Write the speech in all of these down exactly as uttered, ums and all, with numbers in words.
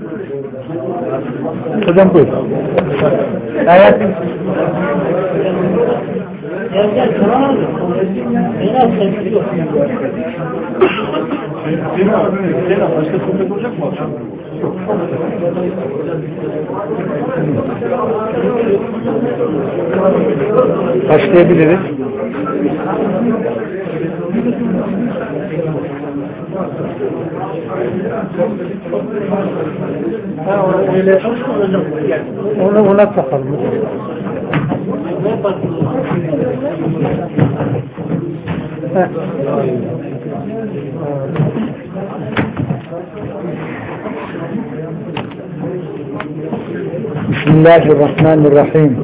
Hocam buyur. Evet. Başka sohbet olacak mı akşam? Başlayabiliriz. Onu ona takalım. Bismillahirrahmanirrahim.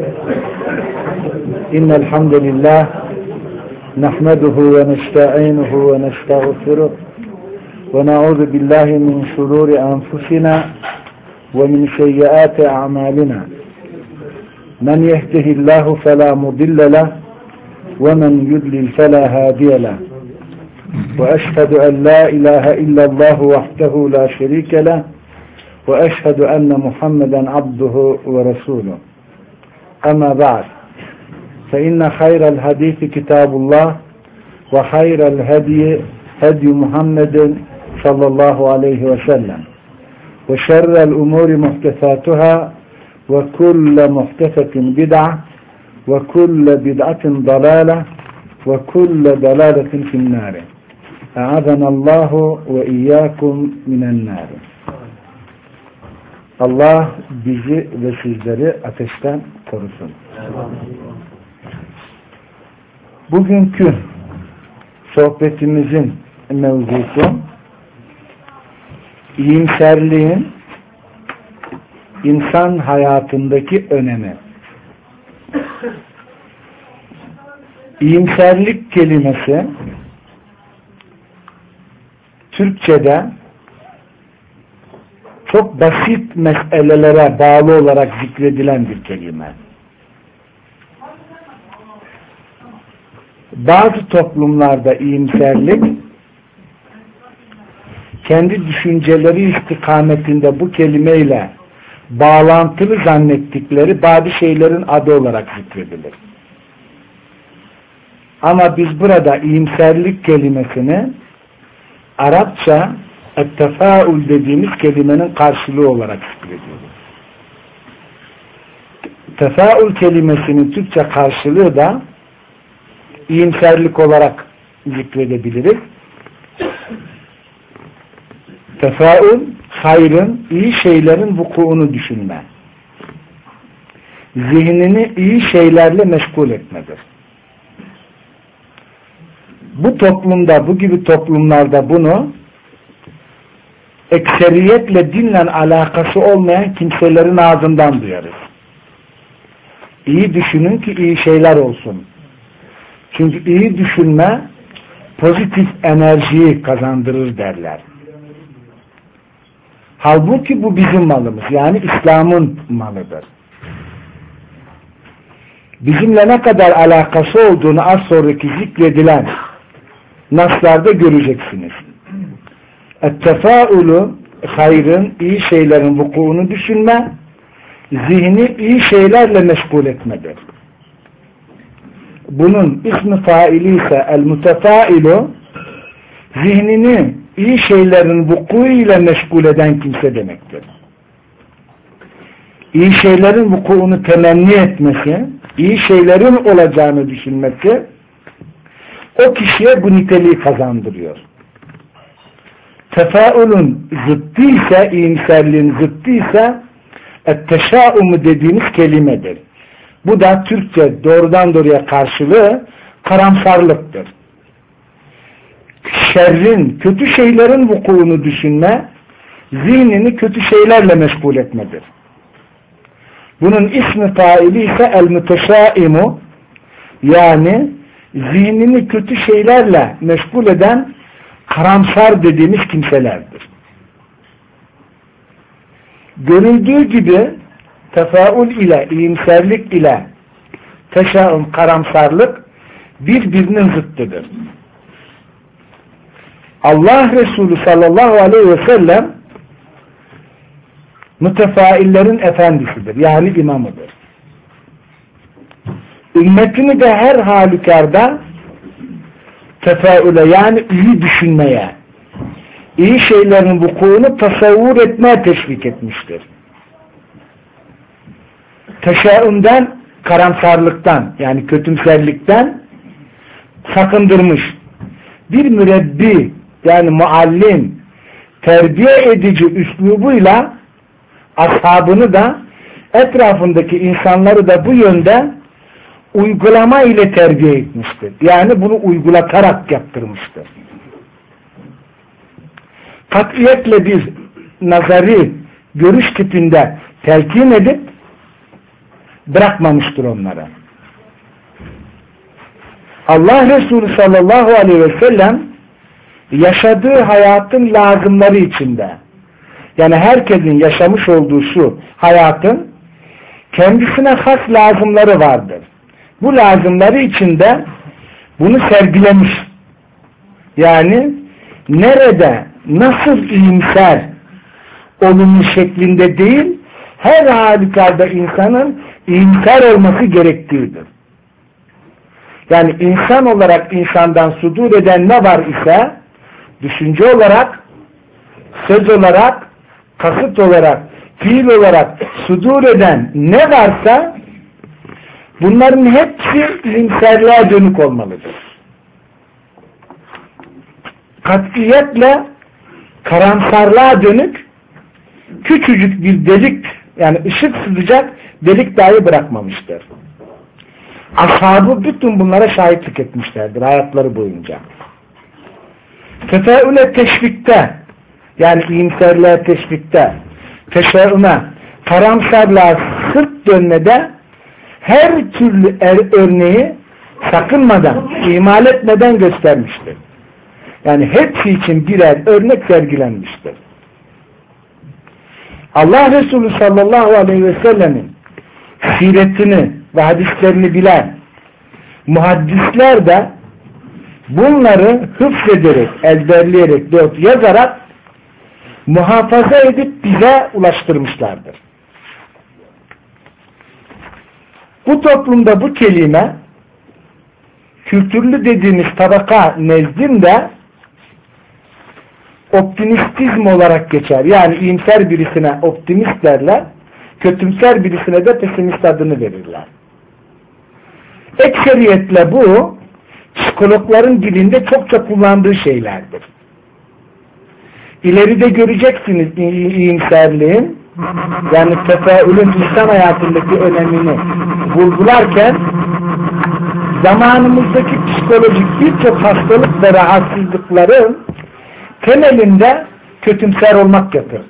İnnel hamdelellahi nahmeduhu ve nestainuhu ve nestağfiruh ve na'udzu billahi min şururi enfusina ve min seyyiati a'malina. Men yehdihillahu fela mudille leh ve men yudlil fela hadiye leh. Ve eşhedü en la ilahe illallah vahdehu la şerike leh ve eşhedü enne Muhammeden abduhu ve resuluh. Ama ba'd. Fe inne hayral hadisi kitabullah ve hayral hediye hedi Muhammedin sallallahu aleyhi ve sellem. Ve şerrel umuri muhtesatuhâ ve kulle muhtesetin bid'a ve kulle bid'atin dalâle ve kulle dalâletin finnâri. E'adanallahu ve iyyâkum minennâri. Allah bizi ve sizleri ateşten korusun. Bugünkü sohbetimizin mevzusu iyimserliğin insan hayatındaki önemi. İyimserlik kelimesi Türkçe'de çok basit meselelere bağlı olarak zikredilen bir kelime. Bazı toplumlarda iyimserlik kendi düşünceleri istikametinde bu kelimeyle bağlantılı zannettikleri bazı şeylerin adı olarak zikredilir. Ama biz burada iyimserlik kelimesini Arapça ettefaül dediğimiz kelimenin karşılığı olarak zikrediyoruz. Tefaül kelimesinin Türkçe karşılığı da iyimserlik olarak zikredebiliriz. Tefaül, hayrın, iyi şeylerin vukuunu düşünme. Zihnini iyi şeylerle meşgul etmedir. Bu toplumda, bu gibi toplumlarda bunu ekseriyetle dinle alakası olmayan kimselerin ağzından duyarız. İyi düşünün ki iyi şeyler olsun. Çünkü iyi düşünme pozitif enerjiyi kazandırır derler. Halbuki bu bizim malımız. Yani İslam'ın malıdır. Bizimle ne kadar alakası olduğunu az sonraki zikredilen naslarda göreceksiniz. Et-tefaülü hayrın, iyi şeylerin vukuunu düşünme, zihni iyi şeylerle meşgul etmedir. Bunun ismi faili ise el-mütefailu, zihnini iyi şeylerin vukuuyla meşgul eden kimse demektir. İyi şeylerin vukuunu temenni etmesi, iyi şeylerin olacağını düşünmesi, o kişiye bu niteliği kazandırıyor. Tefaülün zıttı ise, iyimserliğin zıttı ise etteşâumu dediğimiz kelimedir. Bu da Türkçe doğrudan doğruya karşılığı karamsarlıktır. Şerrin, kötü şeylerin vukuunu düşünme, zihnini kötü şeylerle meşgul etmedir. Bunun ismi faili ise el-müteşâimu, yani zihnini kötü şeylerle meşgul eden karamsar dediğimiz kimselerdir. Görüldüğü gibi tefaül ile, iyimserlik ile teşaüm, karamsarlık birbirinin zıttıdır. Allah Resulü sallallahu aleyhi ve sellem mütefaillerin efendisidir. Yani imamıdır. Ümmetini de her halükarda tefaüle, yani iyi düşünmeye, iyi şeylerin vukuunu tasavvur etmeye teşvik etmiştir. Teşeğümden, karamsarlıktan, yani kötümserlikten sakındırmış. Bir mürebbi, yani muallim, terbiye edici üslubuyla ashabını da etrafındaki insanları da bu yönde uygulama ile terbiye etmiştir. Yani bunu uygulatarak yaptırmıştır. Katiyetle bir nazari görüş tipinde telkin edip bırakmamıştır onlara. Allah Resulü sallallahu aleyhi ve sellem yaşadığı hayatın lazımları içinde, yani herkesin yaşamış olduğu şu hayatın kendisine has lazımları vardır. Bu lazımları içinde bunu sergilemiş. Yani nerede, nasıl iyimser olumlu şeklinde değil, her halükarda insanın iyimser olması gerektiğidir. Yani insan olarak insandan sudur eden ne var ise, düşünce olarak, söz olarak, kasıt olarak, fiil olarak sudur eden ne varsa bunların hepsi iyimserliğe dönük olmalıdır. Katiyetle karamsarlığa dönük küçücük bir delik, yani ışık sızacak delik dahi bırakmamıştır. Ashabı bütün bunlara şahitlik etmişlerdir hayatları boyunca. Tefaüle teşvikte, yani iyimserliğe teşvikte, teşeğüme, karamsarlığa sırt dönmede her türlü er örneği sakınmadan, ihmal etmeden göstermiştir. Yani hepsi için birer örnek sergilenmiştir. Allah Resulü sallallahu aleyhi ve sellemin siretini ve hadislerini bilen muhaddisler de bunları hıfzederek, ezberleyerek, yazarak muhafaza edip bize ulaştırmışlardır. Bu toplumda bu kelime kültürlü dediğimiz tabaka nezdinde optimistizm olarak geçer. Yani iyimser birisine optimist derler, kötümser birisine de pesimist adını verirler. Ekseriyetle bu psikologların dilinde çokça kullandığı şeylerdir. İleride göreceksiniz iyimserliğin, yani tefaülün insan hayatındaki önemini vurgularken zamanımızdaki psikolojik birçok hastalık ve rahatsızlıkların temelinde kötümser olmak yatır.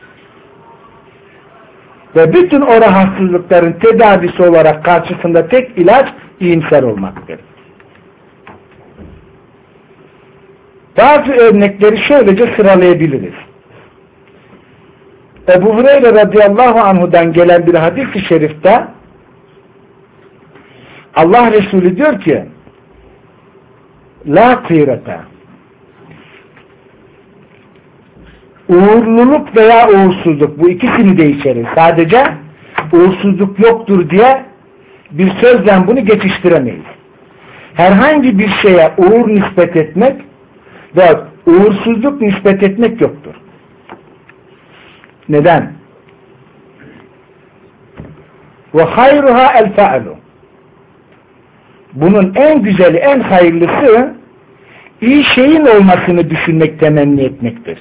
Ve bütün o rahatsızlıkların tedavisi olarak karşısında tek ilaç iyimser olmaktır. Bazı örnekleri şöylece sıralayabiliriz. Ebu Hureyre radıyallahu anhu'dan gelen bir hadis-i şerifte Allah Resulü diyor ki la kıyrete, uğurluluk veya uğursuzluk, bu ikisini de içerir. Sadece uğursuzluk yoktur diye bir sözle bunu geçiştiremeyiz. Herhangi bir şeye uğur nispet etmek ve uğursuzluk nispet etmek yoktur. Neden? Ve hayruha el fe'lu. Bunun en güzeli, en hayırlısı iyi şeyin olmasını düşünmek, temenni etmektir.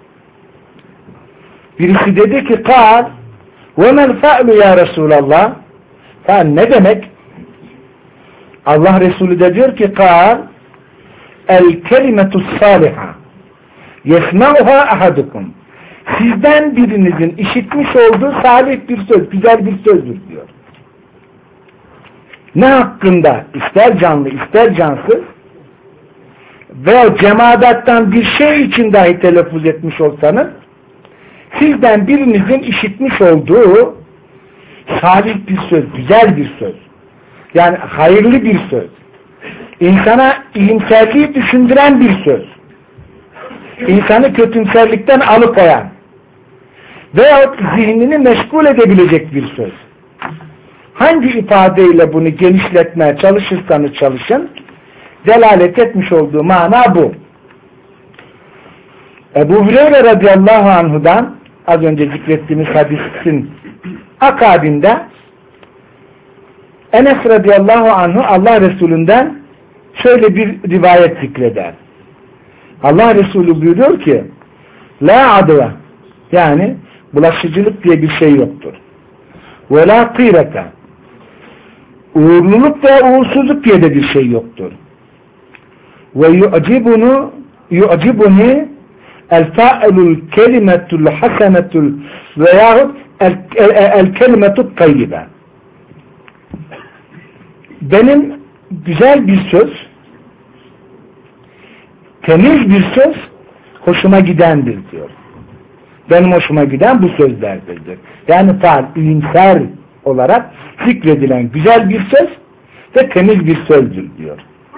Birisi dedi ki kal ve mel fe'lu ya Resulallah. Ha, ne demek? Allah Resulü de diyor ki kal el kelimetus saliha yesma'uha ahadukum. Sizden birinizin işitmiş olduğu salih bir söz, güzel bir sözdür diyor. Ne hakkında? İster canlı, ister cansız veya cemaattan bir şey için dahi telaffuz etmiş olsanız, sizden birinizin işitmiş olduğu salih bir söz, güzel bir söz. Yani hayırlı bir söz. İnsana iyimserliği düşündüren bir söz. İnsanı kötümserlikten alıkoyan, veyahut zihnini meşgul edebilecek bir söz. Hangi ifadeyle bunu genişletmeye çalışırsanız çalışın, delalet etmiş olduğu mana bu. Ebu Hureyre radıyallahu anhu'dan, az önce zikrettiğimiz hadisin akabinde, Enes radıyallahu anhu Allah Resulü'nden şöyle bir rivayet zikreder. Allah Resulü buyuruyor ki, la adva, yani bulaşıcılık diye bir şey yoktur. Ve la kıyrete, uğurluluk ve uğursuzluk diye de bir şey yoktur. Ve yu'cibunu yu'cibuni el fa'ilul kelimetul hasenetul veyahut el, el, el kelimetul tayyibe. Benim güzel bir söz, temiz bir söz hoşuma gidendir diyor. Benim hoşuma giden bu sözlerdir diyor. Yani faal, iyimser olarak zikredilen güzel bir söz ve temiz bir sözdür diyor.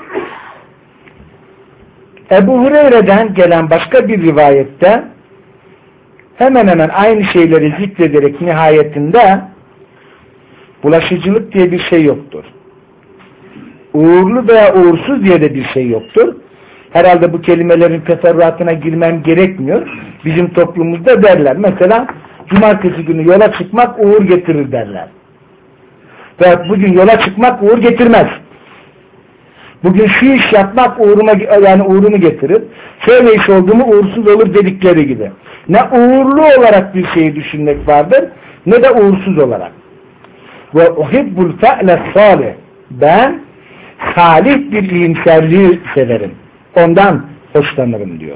Ebu Hureyre'den gelen başka bir rivayette hemen hemen aynı şeyleri zikrederek nihayetinde bulaşıcılık diye bir şey yoktur. Uğurlu veya uğursuz diye de bir şey yoktur. Herhalde bu kelimelerin teferruatına girmem gerekmiyor. Bizim toplumumuzda derler. Mesela cumartesi günü yola çıkmak uğur getirir derler. Ve bugün yola çıkmak uğur getirmez. Bugün şu iş yapmak uğruma, yani uğrumu getirir. Şöyle iş oldu mu uğursuz olur dedikleri gibi. Ne uğurlu olarak bir şeyi düşünmek vardır, ne de uğursuz olarak. Ve uhibbul fe'le salih. Ben salih bir iyimserliği severim. Ondan hoşlanırım diyor.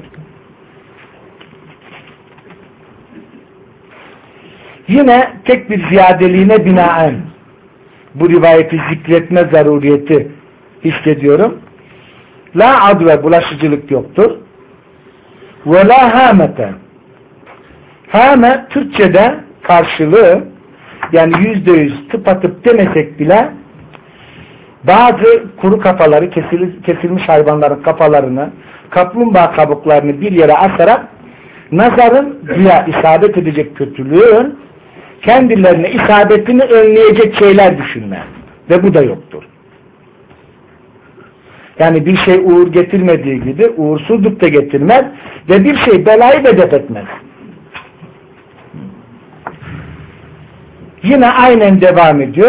Yine tek bir ziyadeliğine binaen bu rivayeti zikretme zaruriyeti hissediyorum. La adve, bulaşıcılık yoktur. Ve la hamete. Hame Türkçe'de karşılığı, yani yüzde yüz tıpatıp demesek bile bazı kuru kafaları, kesilmiş hayvanların kafalarını, kaplumbağa kabuklarını bir yere asarak nazarın güya isabet edecek kötülüğün kendilerine isabetini önleyecek şeyler düşünme. Ve bu da yoktur. Yani bir şey uğur getirmediği gibi uğursuzluk da getirmez ve bir şey belayı da def etmez. Yine aynen devam ediyor.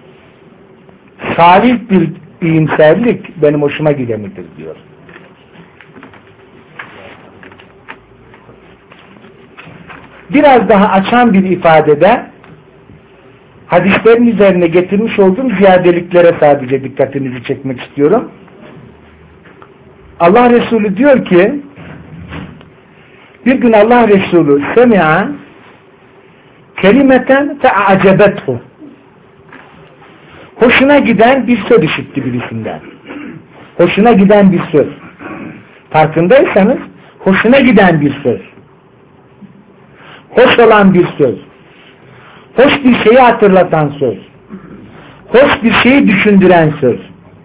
Salih bir iyimserlik benim hoşuma gidenidir diyor. Biraz daha açan bir ifadede hadislerin üzerine getirmiş olduğum ziyadeliklere sadece dikkatinizi çekmek istiyorum. Allah Resulü diyor ki, bir gün Allah Resulü semi'a kelimeten fe'acebethu, hoşuna giden bir söz işitti birisinden. Hoşuna giden bir söz. Farkındaysanız hoşuna giden bir söz. Hoş olan bir söz. Hoş bir şeyi hatırlatan söz. Hoş bir şeyi düşündüren söz.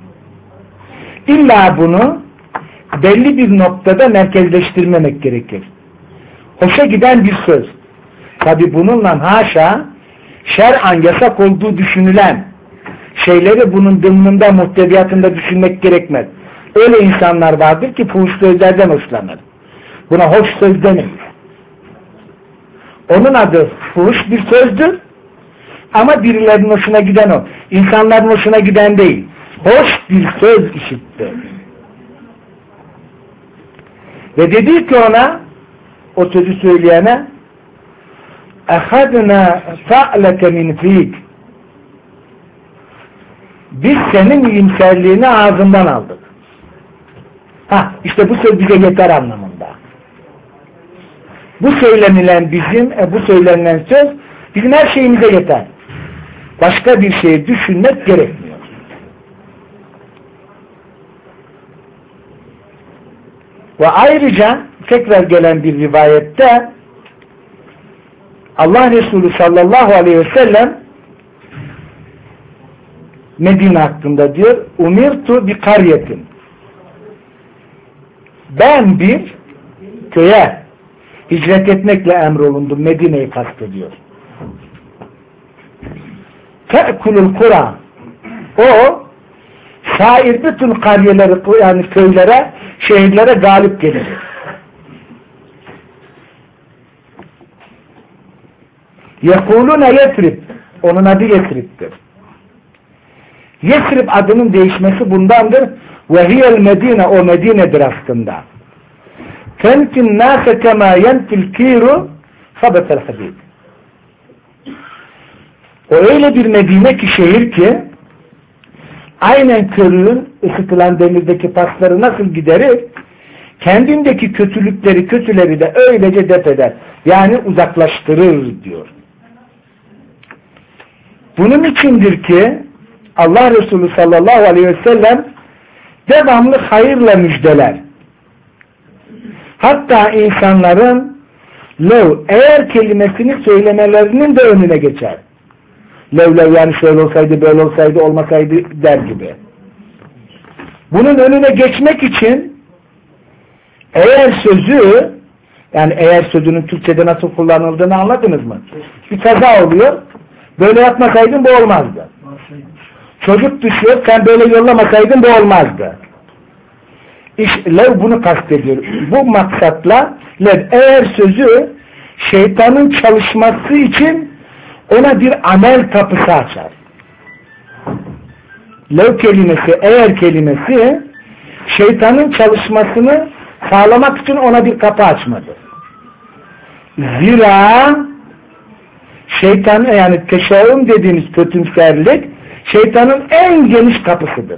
İlla bunu belli bir noktada merkezleştirmemek gerekir. Hoşa giden bir söz. Tabi bununla haşa şer'an yasak olduğu düşünülen şeyleri bunun dımnında, muhteviyatında düşünmek gerekmez. Öyle insanlar vardır ki fuhuş sözlerden hoşlanır. Buna hoş söz demeyiz. Onun adı fuhuş bir sözdür ama birilerinin hoşuna giden o. İnsanların hoşuna giden değil. Hoş bir söz işitti. Ve dedi ki ona, o sözü söyleyene, اَخَذْنَا فَعْلَكَ مِنْ ف۪يكَ, biz senin iyimserliğini ağzından aldık. Ha, işte bu söz bize yeter anlamında. Bu söylenilen bizim, e, bu söylenilen söz bizim her şeyimize yeter. Başka bir şey düşünmek gerekmiyor. Ve ayrıca tekrar gelen bir rivayette Allah Resulü sallallahu aleyhi ve sellem Medine hakkında diyor, umirtu bi kariyetin, ben bir köye, hicret etmekle emrolundu. Medine'yi kastediyor. Te'kulul Kur'an. O şair bütün kariyeleri, yani köylere, şehirlere galip gelir. Yekulune Yesrib. Onun adı Yesrib'dir. Yesrib adının değişmesi bundandır. Ve hiyel Medine, o Medine'dir aslında. Tenkin nâse kemâ yentil kîru habetel hadîd. O öyle bir Medine ki, şehir ki aynen körüğün ısıtılan demirdeki pasları nasıl giderir, kendindeki kötülükleri kötüleri de öylece def eder. Yani uzaklaştırır diyor. Bunun içindir ki Allah Resulü sallallahu aleyhi ve sellem devamlı hayırla müjdeler. Hatta insanların lev, eğer kelimesini söylemelerinin de önüne geçer. Lev lev, yani şöyle olsaydı, böyle olsaydı, olmasaydı der gibi. Bunun önüne geçmek için eğer sözü, yani eğer sözünün Türkçe'de nasıl kullanıldığını anladınız mı? Bir kaza oluyor, böyle yapmasaydın bu olmazdı. Çocuk düşüyor, sen böyle yollamasaydın bu olmazdı. İşte lev bunu kastediyor. Bu maksatla lev, eğer sözü şeytanın çalışması için ona bir amel kapısı açar. Lev kelimesi, eğer kelimesi şeytanın çalışmasını sağlamak için ona bir kapı açmadır. Zira şeytan, yani teşeğüm dediğimiz kötümserlik şeytanın en geniş kapısıdır.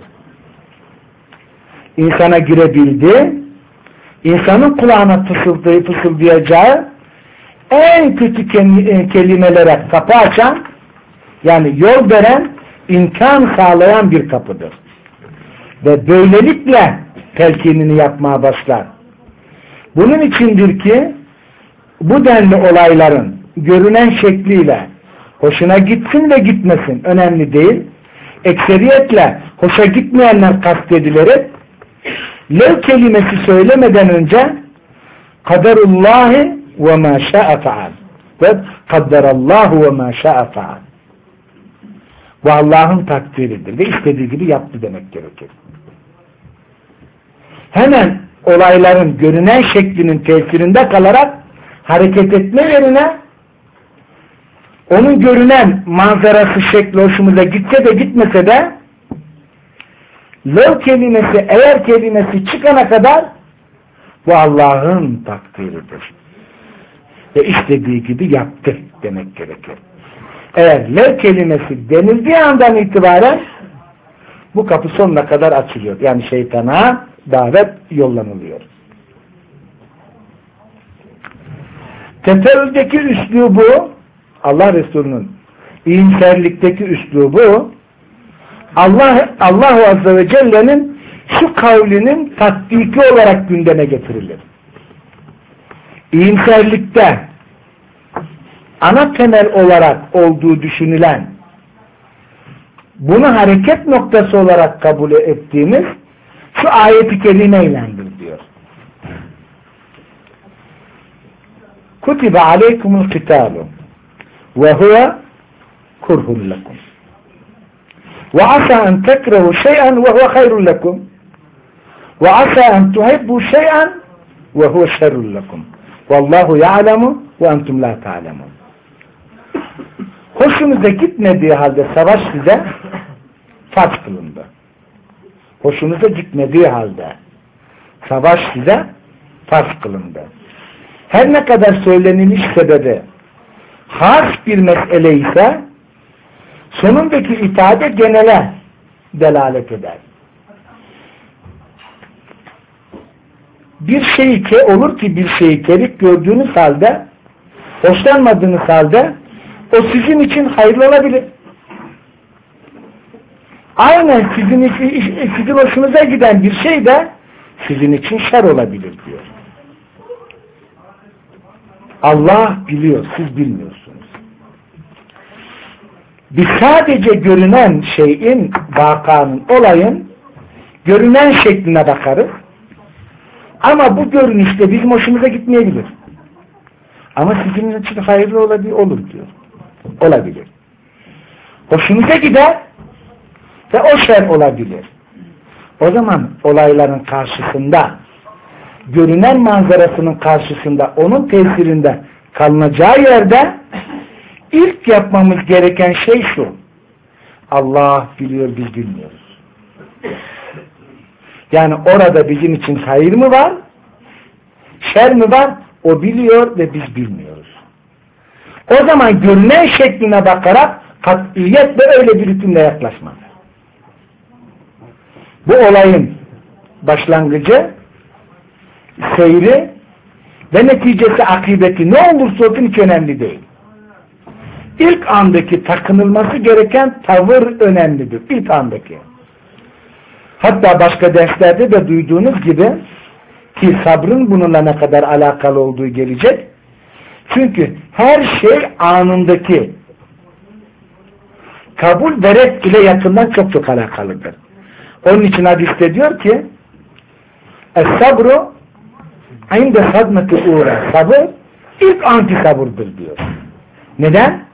İnsana girebildi, insanın kulağına fısıldayıp fısıldayacağı en kötü kelimelere kapı açan, yani yol veren, imkan sağlayan bir kapıdır. Ve böylelikle telkinini yapmaya başlar. Bunun içindir ki bu denli olayların görünen şekliyle hoşuna gitsin ve gitmesin önemli değil. Ekseriyetle hoşa gitmeyenler kastedilerek lev kelimesi söylemeden önce kaderullahi ve ma şa'a feal ve kadderallahu ve ma şa'a feal. Bu Allah'ın takdiridir ve istediği gibi yaptı demek gerekir. Hemen olayların görünen şeklinin tesirinde kalarak hareket etme yerine onun görünen manzarası, şekli hoşumuza gitse de gitmese de lev kelimesi, eğer kelimesi çıkana kadar bu Allah'ın takdiridir. Ve istediği gibi yaptı demek gerekir. Eğer lev kelimesi denildiği andan itibaren bu kapı sonuna kadar açılıyor. Yani şeytana davet yollanılıyor. Tefeül'deki üslubu, Allah Resulü'nün iyimserlikteki üslubu Allah Allah Azze ve Celle'nin şu kavlinin tatbiki olarak gündeme getirilir. İyimserlikte ana temel olarak olduğu düşünülen, bunu hareket noktası olarak kabul ettiğimiz şu ayet-i kerimeylendir diyor. Kutibe aleykumul kitalu ve huve kurhun lekum ve asa en tekrehu şey'en ve huve hayrun lekum ve asa en tuhibbu şey'en ve huve şerrun lekum vallahu ya'lemu ve entum la ta'lemun. Hoşunuza gitmediği halde savaş size farz kılındı. Hoşunuza gitmediği halde savaş size farz kılındı. Her ne kadar söyleniliş sebebi has bir mesele ise sonundaki ifade genele delalet eder. Bir şeyi ke olur ki bir şeyi kerik gördüğünüz halde, hoşlanmadığınız halde o sizin için hayırlı olabilir. Aynen sizin, sizin hoşunuza giden bir şey de sizin için şer olabilir diyor. Allah biliyor, siz bilmiyorsunuz. Biz sadece görünen şeyin, vakanın, olayın görünen şekline bakarız. Ama bu görünüşte bizim hoşumuza gitmeyebilir. Ama sizin için hayırlı olabilir, olur diyor. Olabilir. Hoşunuza gider ve o şer olabilir. O zaman olayların karşısında, görünen manzarasının karşısında, onun tesirinde kalınacağı yerde ilk yapmamız gereken şey şu: Allah biliyor, biz bilmiyoruz. Yani orada bizim için hayır mı var, şer mi var? O biliyor ve biz bilmiyoruz. O zaman görünen şekline bakarak katiyetle öyle bir hükümle yaklaşmak. Bu olayın başlangıcı, seyri ve neticesi, akıbeti ne olursa olsun hiç önemli değil. İlk andaki takınılması gereken tavır önemlidir. İlk andaki. Hatta başka derslerde de duyduğunuz gibi, ki sabrın bununla ne kadar alakalı olduğu gelecek. Çünkü her şey anındaki kabul ve red ile yakından çok çok alakalıdır. Onun için hadiste diyor ki Es-sabru inde sadmeti uğra. Sabır ilk anki sabırdır diyor. Neden?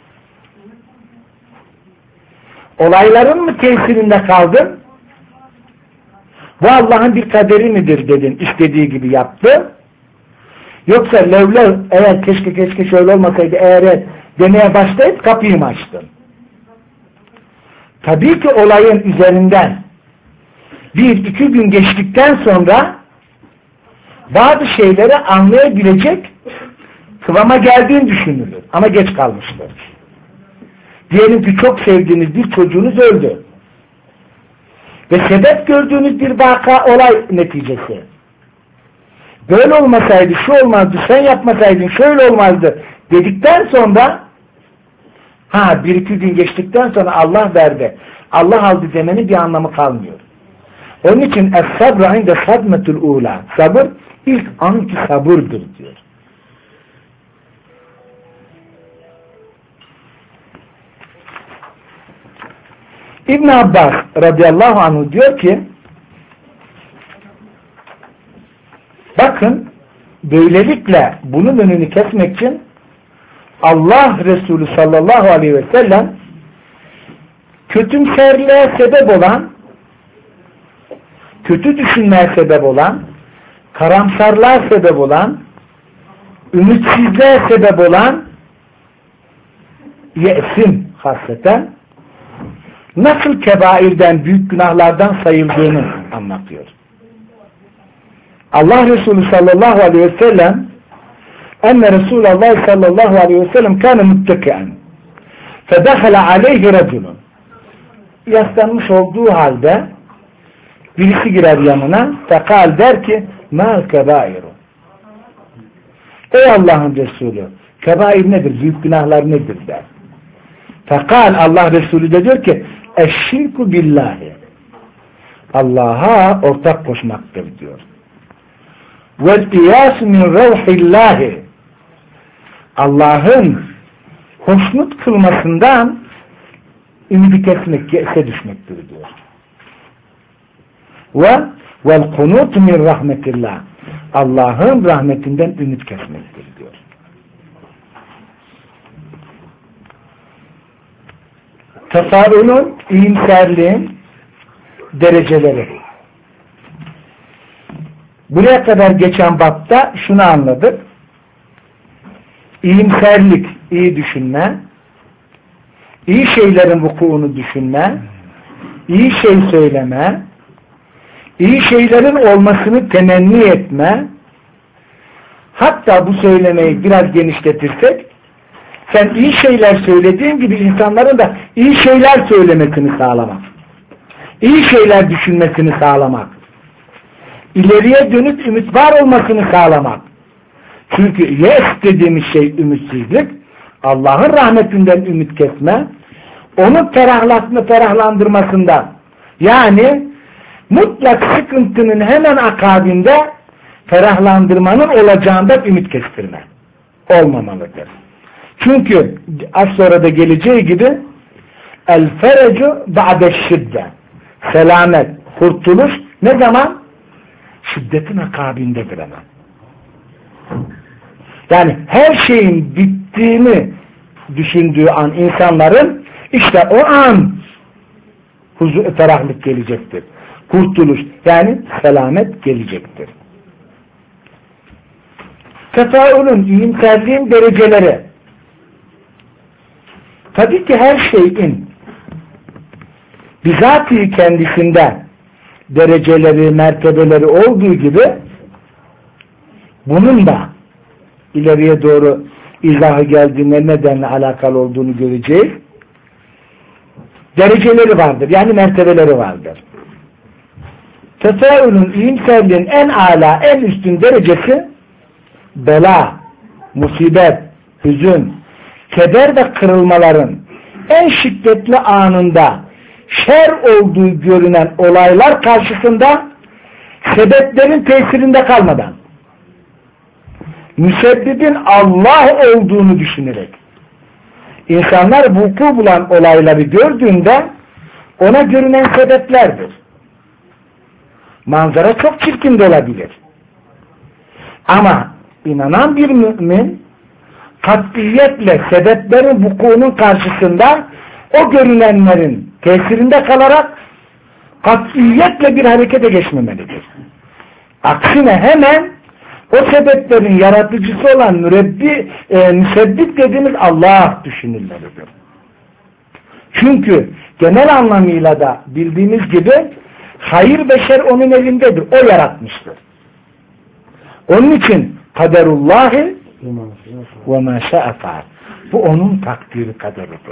Olayların mı tesirinde kaldın? Bu Allah'ın bir kaderi midir dedin, istediği gibi yaptı. Yoksa levlev, eğer keşke keşke şöyle olmasaydı eğer demeye başlayıp kapıyı mı açtın? Tabii ki olayın üzerinden bir iki gün geçtikten sonra bazı şeyleri anlayabilecek kıvama geldiğini düşünülür. Ama geç kalmıştır. Diyelim ki çok sevdiğiniz bir çocuğunuz öldü. Ve sebep gördüğünüz bir vaka, olay neticesi. Böyle olmasaydı şu olmazdı, sen yapmasaydın şöyle olmazdı dedikten sonra, ha bir iki gün geçtikten sonra Allah verdi, Allah aldı demenin bir anlamı kalmıyor. Onun için es-sabr inde sadmetul ula. Sabır ilk anki sabırdır diyor. İbn Abbas radıyallahu anh diyor ki, bakın böylelikle bunun önünü kesmek için Allah Resulü sallallahu aleyhi ve sellem kötümserliğe sebep olan, kötü düşünmeye sebep olan, karamsarlığa sebep olan, ümitsizliğe sebep olan ye'sin hasreten nasıl kebairden, büyük günahlardan sayıldığını anlatıyor. Allah Resulü sallallahu aleyhi ve sellem enne Resulullah sallallahu aleyhi ve sellem kâne muttekâen fedehele aleyhi reculun, yaslanmış olduğu halde birisi girer yanına, fekal der ki mâl kebairu, ey Allah'ın Resulü, kebair nedir, büyük günahlar nedir der. Fekal, Allah Resulü de diyor ki eşşirku billahi, Allah'a ortak koşmaktır diyor. Vel iyâs min revhillahi, Allah'ın hoşnut kılmasından ümidi kesmek, yese düşmektir diyor. Ve vel kunut min rahmetillah, Allah'ın rahmetinden ümit kesmektir diyor. Tefaülün, iyimserliğin dereceleri. Buraya kadar geçen bapta şunu anladık. İyimserlik, iyi düşünme, iyi şeylerin vukuunu düşünme, iyi şey söyleme, iyi şeylerin olmasını temenni etme, hatta bu söylemeyi biraz genişletirsek, sen iyi şeyler söylediğin gibi insanların da iyi şeyler söylemesini sağlamak, iyi şeyler düşünmesini sağlamak, ileriye dönük ümit var olmasını sağlamak. Çünkü yes dediğimiz şey ümitsizlik, Allah'ın rahmetinden ümit kesme, onun ferahlatını ferahlandırmasından, yani mutlak sıkıntının hemen akabinde ferahlandırmanın olacağından ümit kestirme olmamalıdır. Çünkü az sonra da geleceği gibi el ferecu ba'de şiddet, selamet, kurtuluş ne zaman? Şiddetin akabindedir hemen. Yani her şeyin bittiğini düşündüğü an insanların işte o an huzur, ferahlık gelecektir. Kurtuluş yani selamet gelecektir. Tefaülün, iyimserliğin dereceleri. Tabii ki her şeyin bizatihi kendisinde dereceleri, mertebeleri olduğu gibi bunun da ileriye doğru izahı geldiğinde nedenle alakalı olduğunu göreceğiz. Dereceleri vardır. Yani mertebeleri vardır. Tefaülün, iyimserliğin en âlâ, en üstün derecesi bela, musibet, hüzün, keder ve kırılmaların en şiddetli anında şer olduğu görünen olaylar karşısında sebeplerin tesirinde kalmadan müsebbibin Allah olduğunu düşünerek insanlar vuku bulan olayları gördüğünde ona görünen sebeplerdir. Manzara çok çirkin de olabilir. Ama inanan bir mümin katiyetle sebeplerin vukuunun karşısında o görünenlerin tesirinde kalarak katiyetle bir harekete geçmemelidir. Aksine hemen o sebeplerin yaratıcısı olan mürebbi, e, müsebbit dediğimiz Allah düşünülmelidir. Çünkü genel anlamıyla da bildiğimiz gibi hayır ve şer onun elindedir. O yaratmıştır. Onun için kaderullahi ve ma şa'a faal. Bu onun takdiri kaderidir.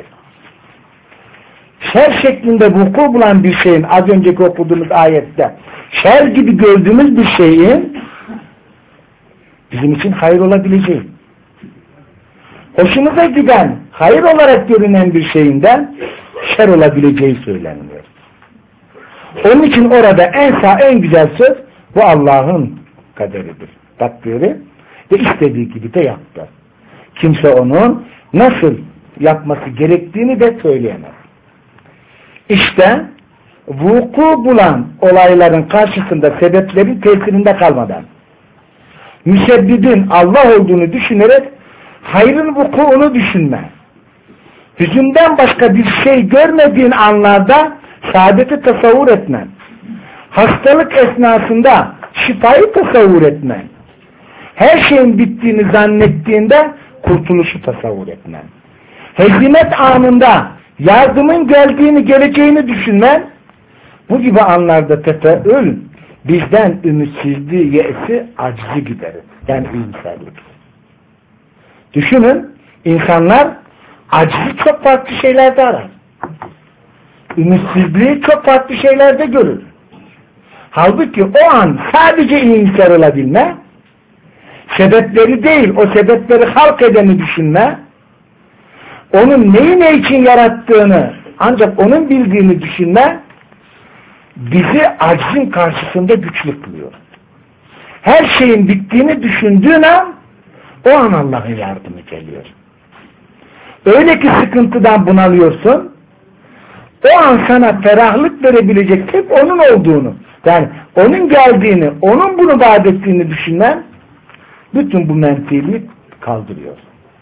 Şer şeklinde vuku bulan bir şeyin, az önceki okuduğumuz ayette şer gibi gördüğümüz bir şeyin bizim için hayır olabileceği, hoşumuza giden, hayır olarak görünen bir şeyinden şer olabileceği söyleniyor. Onun için orada en sağ, en güzel söz bu Allah'ın kaderidir, takdiri ve istediği gibi de yaptı. Kimse onun nasıl yapması gerektiğini de söyleyemez. İşte vuku bulan olayların karşısında sebeplerin tesirinde kalmadan müsebbibin Allah olduğunu düşünerek hayrın vukuunu düşünme, hüzünden başka bir şey görmediğin anlarda saadeti tasavvur etmen, hastalık esnasında şifayı tasavvur etmen, her şeyin bittiğini zannettiğinde kurtuluşu tasavvur etmen, hezimet anında yardımın geldiğini, geleceğini düşünmen, bu gibi anlarda tefeül bizden ümitsizliği, yesi, acizi giderir. Yani iyimserlik. Düşünün, insanlar acizi çok farklı şeylerde arar. Ümitsizliği çok farklı şeylerde görür. Halbuki o an sadece iyimser olabilme, sebepleri değil, o sebepleri halk edeni düşünme, onun neyi ne için yarattığını ancak onun bildiğini düşünme bizi aczin karşısında güçlü kılıyor. Her şeyin bittiğini düşündüğün an o an Allah'ın yardımı geliyor. Öyle ki sıkıntıdan bunalıyorsun, o an sana ferahlık verebilecek tek onun olduğunu, yani onun geldiğini, onun bunu vaat ettiğini düşünmen bütün bu menfiliği kaldırıyor.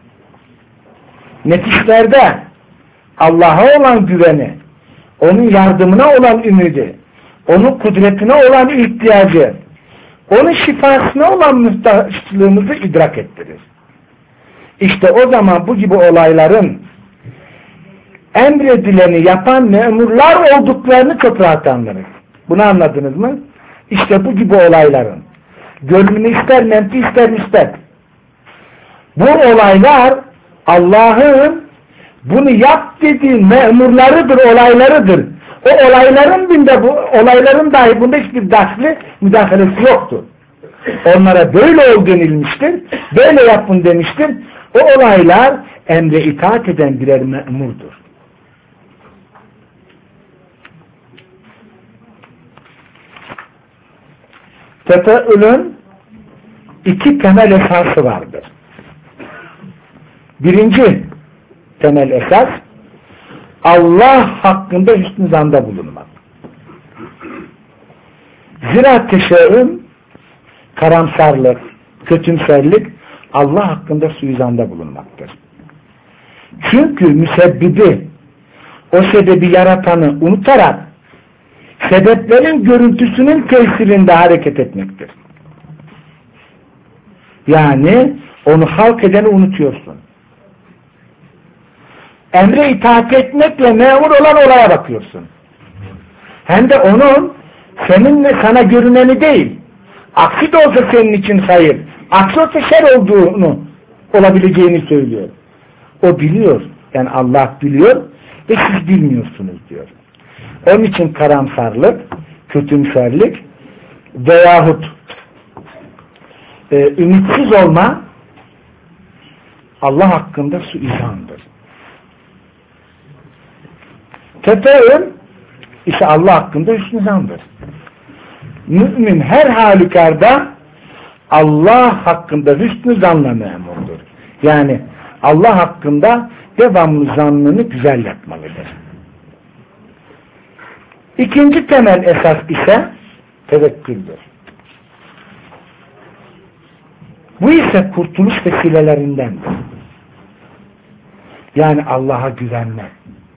Nefislerde Allah'a olan güveni, onun yardımına olan ümidi, onun kudretine olan ihtiyacı, onun şifasına olan muhtaçlığımızı idrak ettirir. İşte o zaman bu gibi olayların emredileni yapan memurlar olduklarını çok rahat anlarız. Bunu anladınız mı? İşte bu gibi olayların gönlünü ister menfi ister müsbet. Bu olaylar Allah'ın bunu yap dediği memurlarıdır, olaylarıdır. O olayların binde bu olayların dahi bunda hiçbir dahli müdahalesi yoktur. Onlara böyle ol denilmiştir, böyle yapın demiştir. O olaylar emre itaat eden birer memurdur. Tefeülün iki temel esası vardır. Birinci temel esas Allah hakkında hüsnü zanda bulunmak. Zira teşeğüm, karamsarlık, kötümserlik Allah hakkında suizanda bulunmaktır. Çünkü müsebbibi, o sebebi yaratanı unutarak sebeplerin görüntüsünün tesirinde hareket etmektir. Yani onu halk edeni unutuyorsun. Emre itaat etmekle memur olan olaya bakıyorsun. Hem de onun seninle sana görüneni değil, aksi de olsa senin için hayır, aksi olsa şer olduğunu, olabileceğini söylüyor. O biliyor, yani Allah biliyor ve siz bilmiyorsunuz diyor. Onun için karamsarlık, kötümserlik veyahut e, ümitsiz olma Allah hakkında suizandır. Tefeül ise Allah hakkında hüsnüzandır. Mümin her halükarda Allah hakkında hüsnü zanla memurdur. Yani Allah hakkında devamlı zannını güzel yapmalıdır. İkinci temel esas ise tevekküldür. Bu ise kurtuluş vesilelerindendir. Yani Allah'a güvenmek.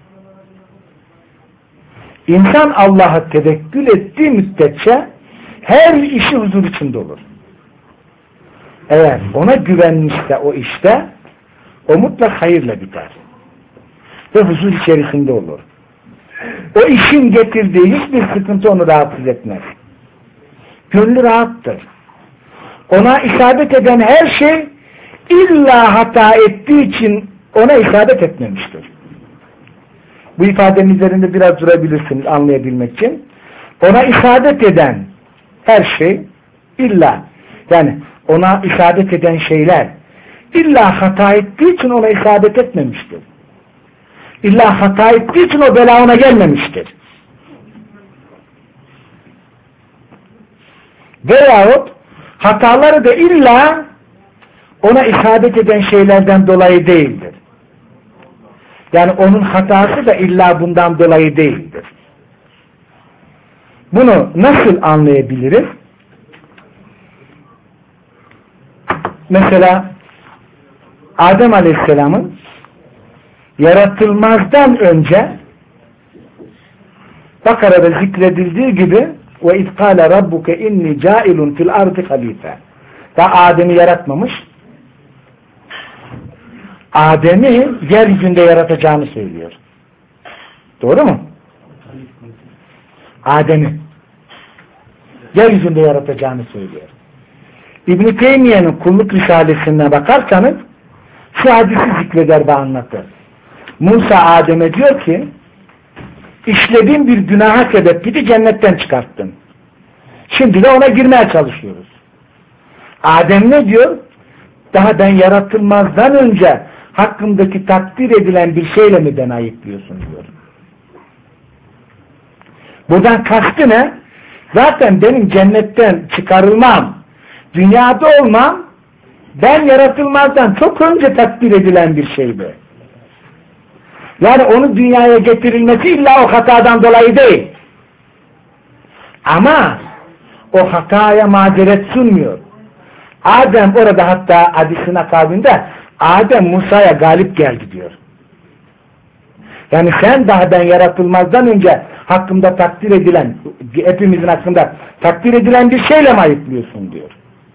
İnsan Allah'a tevekkül ettiği müddetçe her işi huzur içinde olur. Eğer ona güvenmişse o işte, o mutlak hayırla biter. Ve huzur içerisinde olur. O işin getirdiği hiçbir sıkıntı onu rahatsız etmez. Gönlü rahattır. Ona isabet eden her şey illa hata ettiği için ona isabet etmemiştir. Bu ifadenin üzerinde biraz durabilirsiniz anlayabilmek için. Ona isabet eden her şey illa, yani ona isabet eden şeyler illa hata ettiği için ona isabet etmemiştir. İlla hata ettiği için o bela ona gelmemiştir. Veyahut hataları da illa ona isabet eden şeylerden dolayı değildir. Yani onun hatası da illa bundan dolayı değildir. Bunu nasıl anlayabiliriz? Mesela Adem Aleyhisselam'ın yaratılmazdan önce Bakara'da zikredildiği gibi ve izkâle rabbuke inni câilun fil ardı halife. Daha Adem'i yaratmamış. Adem'i yeryüzünde yaratacağını söylüyor. Doğru mu? Adem'i yeryüzünde yaratacağını söylüyor. İbn-i Teymiye'nin kulluk risalesine bakarsanız şu hadisi zikreder ve anlatır. Musa Adem'e diyor ki işlediğin bir günaha sebep gidi cennetten çıkarttın. Şimdi de ona girmeye çalışıyoruz. Adem ne diyor? Daha ben yaratılmazdan önce hakkımdaki takdir edilen bir şeyle mi beni ayıplıyorsun diyor. Buradan kastı ne? Zaten benim cennetten çıkarılmam, dünyada olmam, ben yaratılmazdan çok önce takdir edilen bir şeydi. Yani onu dünyaya getirilmesi illa o hatadan dolayı değil. Ama o hataya mazeret sunmuyor. Adem orada hatta hadisin akabinde Adem Musa'ya galip geldi diyor. Yani sen daha ben yaratılmazdan önce hakkımda takdir edilen, hepimizin hakkında takdir edilen bir şeyle mi ayıplıyorsun diyor.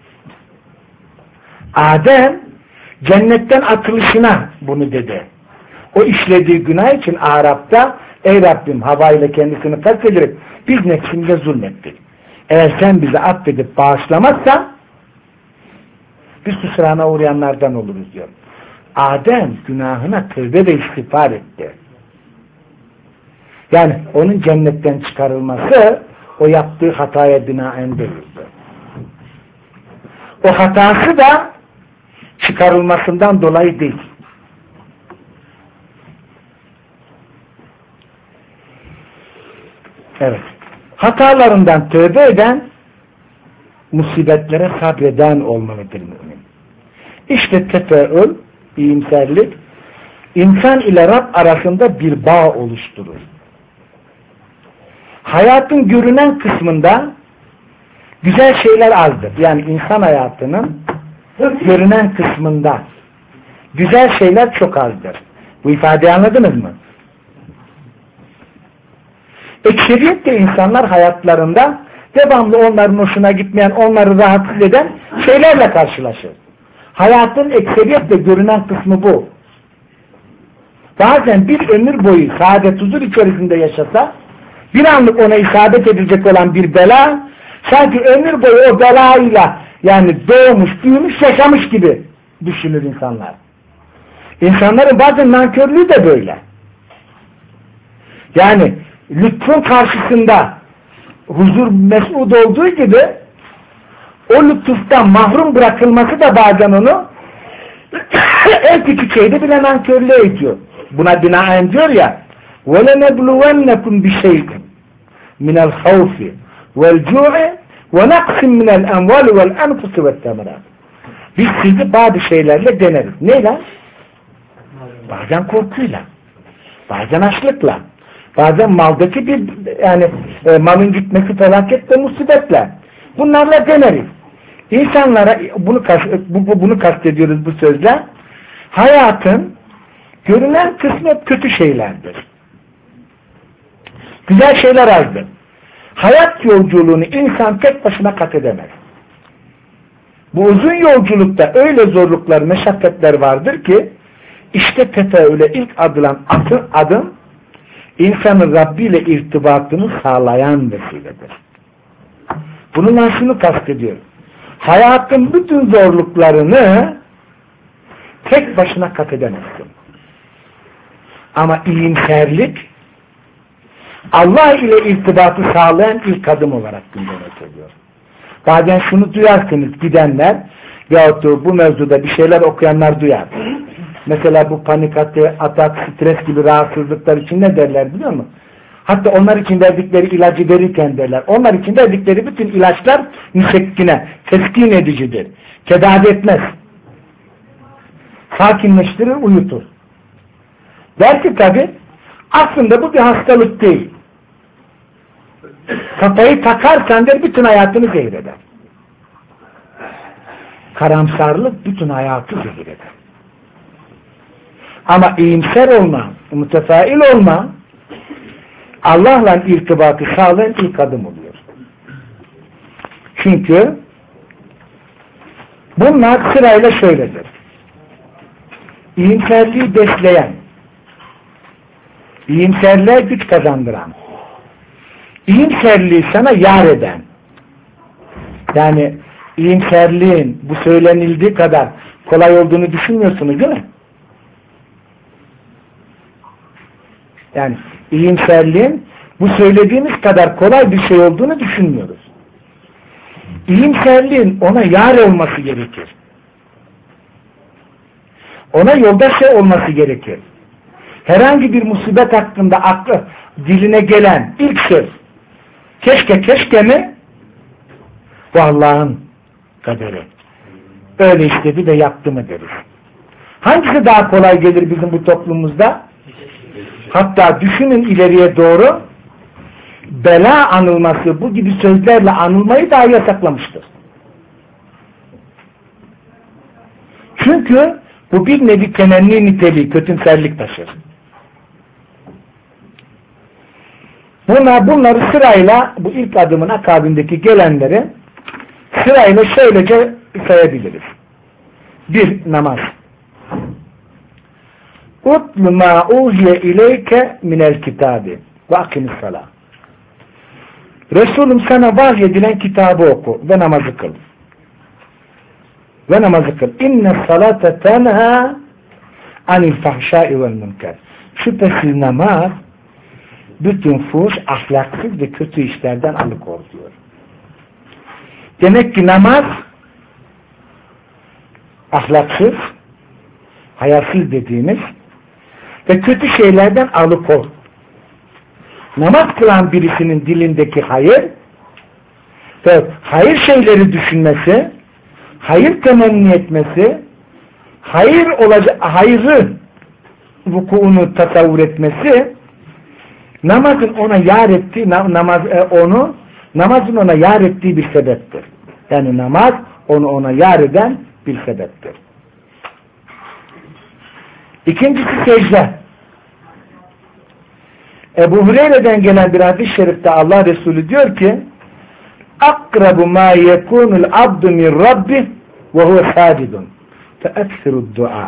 Adem cennetten atılışına bunu dedi. O işlediği günah için Arap'ta ey Rabbim Havva ile kendisini kastederek biz nefsimize zulmettik. Eğer sen bizi affedip bağışlamazsan biz hüsrana uğrayanlardan oluruz diyor. Adem günahına tövbe ve istiğfar etti. Yani onun cennetten çıkarılması o yaptığı hataya binaen değildi. O hatası da çıkarılmasından dolayı değil. Evet. Hatalarından tövbe eden musibetlere sabreden olmalıdır mümin. İşte tefeül, iyimserlik, insan ile Rab arasında bir bağ oluşturur. Hayatın görünen kısmında güzel şeyler azdır. Yani insan hayatının görünen kısmında güzel şeyler çok azdır. Bu ifadeyi anladınız mı? Ekseriyetle insanlar hayatlarında devamlı onların hoşuna gitmeyen, onları rahatsız eden şeylerle karşılaşır. Hayatın ekseriyetle görünen kısmı bu. Bazen bir ömür boyu saadet huzur içerisinde yaşasa, bir anlık ona isabet edecek olan bir bela, sanki ömür boyu o belayla yani doğmuş, büyümüş, yaşamış gibi düşünür insanlar. İnsanların bazen nankörlüğü de böyle. Yani lütfun karşısında huzur mes'ud olduğu gibi o lütuftan mahrum bırakılması da bazen onu en küçük şeyde bile nankörlüğe itiyor. Buna binaen diyor ya وَلَنَبْلُوَنَّكُمْ بِشَيْءٍ مِنَ الْخَوْفِ وَالْجُوعِ وَنَقْسٍ مِنَ الْاَنْوَالِ وَالْاَنْفُسِ وَالْتَمَرَاتِ. Biz sizi bazı şeylerle deneriz. Neyle? Bazen korkuyla, bazen açlıkla, bazen maldaki bir yani e, malın gitmesi felaketle, musibetle. Bunlarla deneriz. İnsanlara bunu bu, bunu kastediyoruz bu sözle. Hayatın görünen kısmı hep kötü şeylerdir. Güzel şeyler azdır. Hayat yolculuğunu insan tek başına kat edemez. Bu uzun yolculukta öyle zorluklar, meşakkatler vardır ki işte tefeüle ilk adılan adım, adım insanın Rabbi ile irtibatını sağlayan vesiledir. Bununla şunu kastediyorum. Hayatın bütün zorluklarını tek başına kat edemezsin. Ama iyimserlik Allah ile irtibatı sağlayan ilk adım olarak gündeme geliyor. Bazen şunu duyarsınız gidenler veyahut da bu mevzuda bir şeyler okuyanlar duyar. Mesela bu panik atak, stres gibi rahatsızlıklar için ne derler biliyor musun? Hatta onlar için verdikleri ilacı verirken derler. Onlar için verdikleri bütün ilaçlar müsekkine, teskin edicidir. Tedavi etmez. Sakinleştirir, uyutur. Der ki tabi aslında bu bir hastalık değil. Kafayı takarsan der bütün hayatını zehir eder. Karamsarlık bütün hayatı zehir eder. Ama iyimser olma, mütefail olma Allah'la irtibatı sağlayan ilk adım oluyor. Çünkü bunlar sırayla şöyledir. İyimserliği besleyen, iyimserliğe güç kazandıran, iyimserliği sana yar eden, yani iyimserliğin bu söylenildiği kadar kolay olduğunu düşünmüyorsunuz değil mi? Yani iyimserliğin bu söylediğimiz kadar kolay bir şey olduğunu düşünmüyoruz. İyimserliğin ona yar olması gerekir. Ona yoldaş olması gerekir. Herhangi bir musibet hakkında aklı diline gelen ilk söz keşke keşke mi? Bu Allah'ın kaderi. Öyle istedi de yaptı mı deriz. Hangisi daha kolay gelir bizim bu toplumumuzda? Hatta düşünün ileriye doğru bela anılması, bu gibi sözlerle anılmayı dahi yasaklamıştır. Çünkü bu bir nevi temenni niteliği, kötümserlik taşır. Buna, bunları sırayla bu ilk adımın akabindeki gelenleri sırayla şöylece sayabiliriz. Bir, namaz. Utlu ma uhiye ileyke minel kitabi ve akimis salah. Resulüm sana vahyedilen kitabı oku ve namazı kıl. Ve namazı kıl. İnne salate tenha anil fahşai vel münker. Şüphesiz namaz bütün fuhuş, ahlaksız ve kötü işlerden alıkoruyor. Demek ki namaz ahlaksız, hayasız dediğimiz ve kötü şeylerden alıkor. Namaz kılan birisinin dilindeki hayır ve hayır şeyleri düşünmesi, hayır temenni etmesi, hayır olacak, hayrı vukuunu tasavvur etmesi, namazın ona yar ettiği, namaz onu, namazın ona yar ettiği bir sebeptir. Yani namaz onu ona yar eden bir sebeptir. İkincisi secde. Ebu Hureyre'den gelen bir hadis-i şerifte Allah Resulü diyor ki akrabu ma yekunul abdu min rabbih ve huve sacidun fe eksiru dua.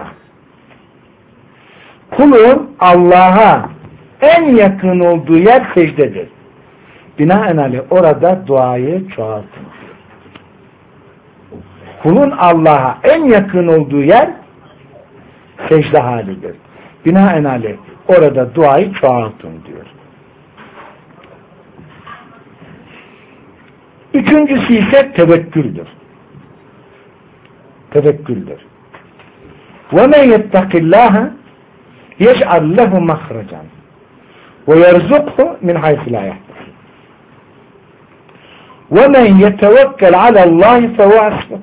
Kulun Allah'a en yakın olduğu yer secdedir. Binaenaleyh orada duayı çoğaltın. Kulun Allah'a en yakın olduğu yer secde halidir. Binaenaleyh orada duayı çoğaltın diyor. Üçüncüsü ise tevekküldür. Tevekküldür. وَمَنْ يَتَّقِ اللّٰهَ يَجْعَلْ لَهُ مَخْرَجًا وَيَرْزُقْهُ مِنْ حَيْثِ لَا يَحْتَسِبُ وَمَنْ يَتَوَكَّلْ عَلَى اللّٰهِ فَهُوَ حَسْبُهُ.